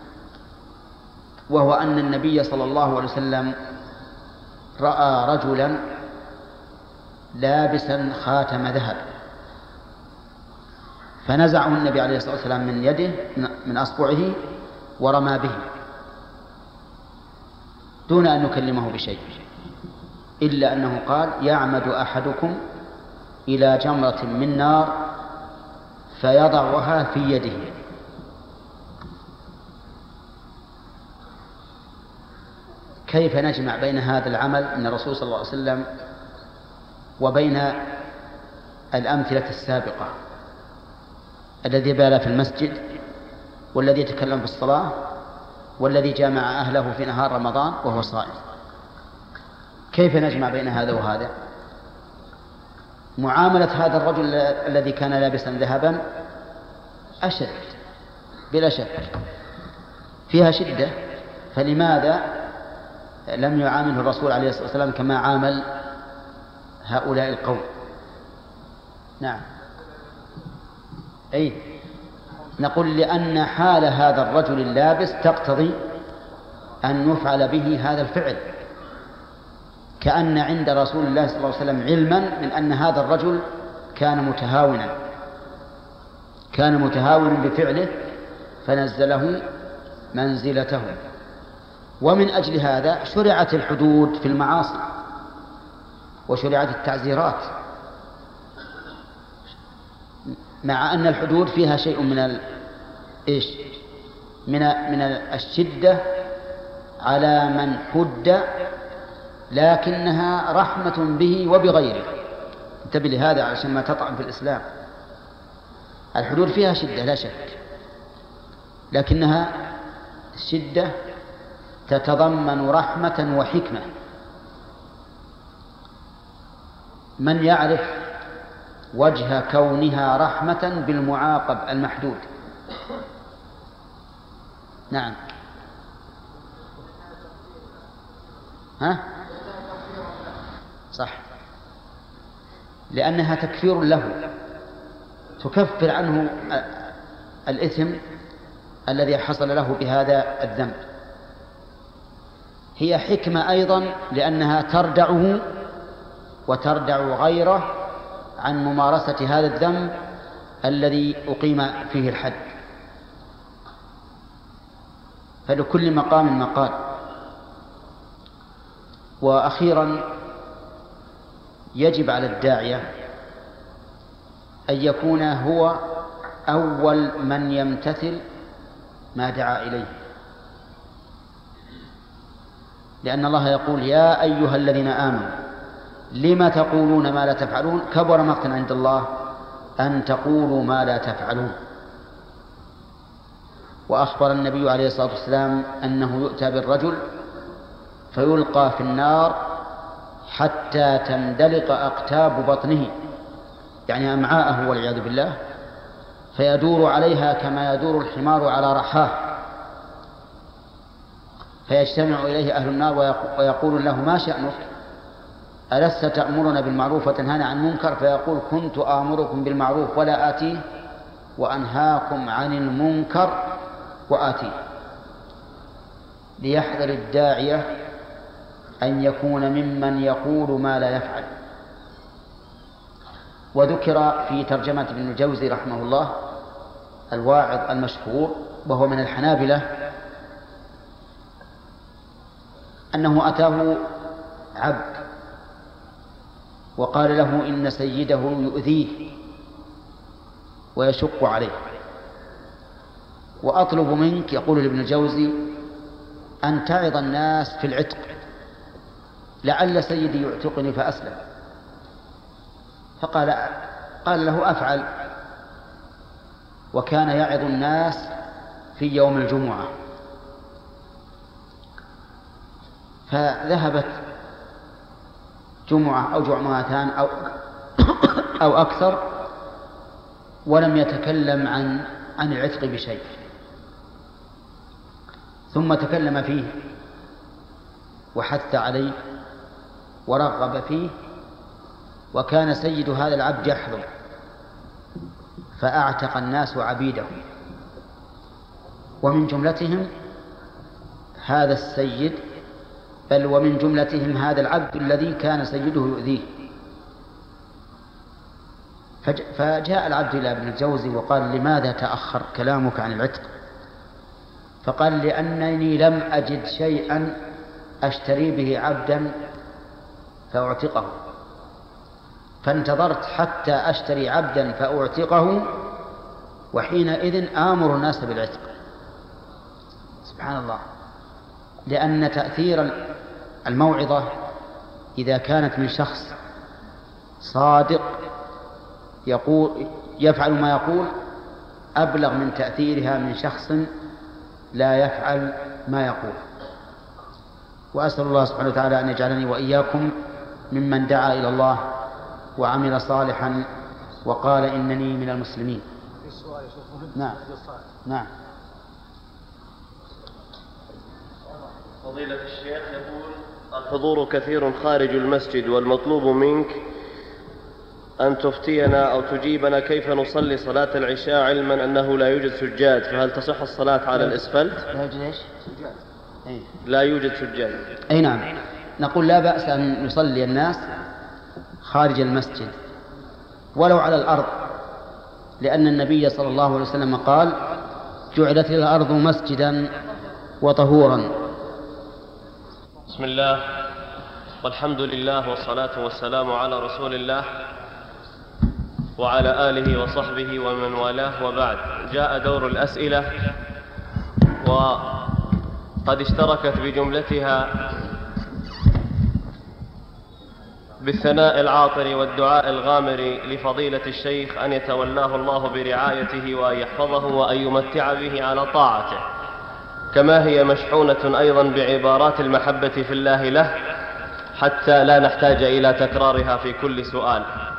وهو أن النبي صلى الله عليه وسلم رأى رجلا لابسا خاتم ذهب، فنزعه النبي عليه الصلاة والسلام من يده من أصبعه ورمى به دون أن نكلمه بشيء، إلا أنه قال يعمد أحدكم إلى جمرة من نار فيضعها في يده. كيف نجمع بين هذا العمل من الرسول صلى الله عليه وسلم وبين الأمثلة السابقة، الذي بال في المسجد والذي يتكلم في الصلاة والذي جامع أهله في نهار رمضان وهو صائم؟ كيف نجمع بين هذا وهذا؟ معاملة هذا الرجل الذي كان لابسا ذهبا أشد بلا شك، فيها شدة، فلماذا لم يعامله الرسول عليه الصلاة والسلام كما عامل هؤلاء القوم؟ نعم، أي نقول لأن حال هذا الرجل اللابس تقتضي أن يفعل به هذا الفعل، كأن عند رسول الله صلى الله عليه وسلم علما من أن هذا الرجل كان متهاونا كان متهاونا بفعله فنزله منزلته. ومن أجل هذا شرعت الحدود في المعاصي وشرعت التعزيرات، مع أن الحدود فيها شيء من ال... إيش؟ من من الشدة على من حد، لكنها رحمة به وبغيره. انتبه لهذا عشان ما تطعن في الإسلام. الحدود فيها شدة لا شك، لكنها شدة تتضمن رحمة وحكمة. من يعرف وجه كونها رحمة بالمعاقب المحدود؟ نعم. ها؟ صح، لأنها تكفير له، تكفر عنه الإثم الذي حصل له بهذا الذنب. هي حكمة أيضا لأنها تردعه وتردع غيره عن ممارسة هذا الذنب الذي أقيم فيه الحد. فلكل مقام مقال. وأخيرا يجب على الداعية أن يكون هو أول من يمتثل ما دعا إليه، لأن الله يقول يا أيها الذين آمنوا لم تقولون ما لا تفعلون كبر مقتا عند الله أن تقولوا ما لا تفعلون. وأخبر النبي عليه الصلاة والسلام أنه يؤتى بالرجل فيلقى في النار حتى تندلق أقتاب بطنه، يعني أمعاءه والعياذ بالله، فيدور عليها كما يدور الحمار على رحاه، فيجتمع إليه أهل النار ويقول له ما شأنك؟ ألست تأمرنا بالمعروف وتنهانا عن المنكر؟ فيقول كنت آمركم بالمعروف ولا آتيه وأنهاكم عن المنكر وآتيه. ليحذر الداعية أن يكون ممن يقول ما لا يفعل. وذكر في ترجمة ابن الجوزي رحمه الله الواعظ المشهور وهو من الحنابلة أنه أتاه عبد وقال له إن سيده يؤذيه ويشق عليه، وأطلب منك، يقول لابن الجوزي، أن تعظ الناس في العتق لعل سيدي يعتقني فأسلم. فقال قال له أفعل. وكان يعظ الناس في يوم الجمعة، فذهبت جمعة أو جمعتان أو أو أكثر ولم يتكلم عن عن العتق بشيء، ثم تكلم فيه وحث عليه ورغب فيه، وكان سيد هذا العبد يحضر فأعتق الناس عبيده، ومن جملتهم هذا السيد، بل ومن جملتهم هذا العبد الذي كان سيده يؤذيه. فجاء العبد إلى ابن الجوزي وقال لماذا تأخر كلامك عن العتق؟ فقال لأنني لم أجد شيئا أشتري به عبدا فأعتقه، فانتظرت حتى أشتري عبدا فأعتقه وحينئذ آمر الناس بالعتق. سبحان الله. لأن تأثير الموعظة إذا كانت من شخص صادق يقول يفعل ما يقول أبلغ من تأثيرها من شخص لا يفعل ما يقول. وأسأل الله سبحانه وتعالى أن يجعلني وإياكم ممن دعا إلى الله وعمل صالحا وقال إنني من المسلمين. نعم نعم. فضيلة الشيخ يقول الحضور كثير خارج المسجد، والمطلوب منك أن تفتينا أو تجيبنا كيف نصلي صلاة العشاء علما أنه لا يوجد سجاد، فهل تصح الصلاة على الإسفلت؟ لا يوجد إيش؟ سجاد. لا يوجد سجاد. أي نعم. نقول لا بأس أن يصلي الناس خارج المسجد ولو على الأرض، لأن النبي صلى الله عليه وسلم قال جعلت الأرض مسجدا وطهورا. بسم الله والحمد لله والصلاة والسلام على رسول الله وعلى آله وصحبه ومن والاه، وبعد. جاء دور الأسئلة وقد اشتركت بجملتها بالثناء العاطر والدعاء الغامر لفضيلة الشيخ أن يتولاه الله برعايته وأن يحفظه وأن يمتع به على طاعته، كما هي مشحونة أيضا بعبارات المحبة في الله له حتى لا نحتاج إلى تكرارها في كل سؤال.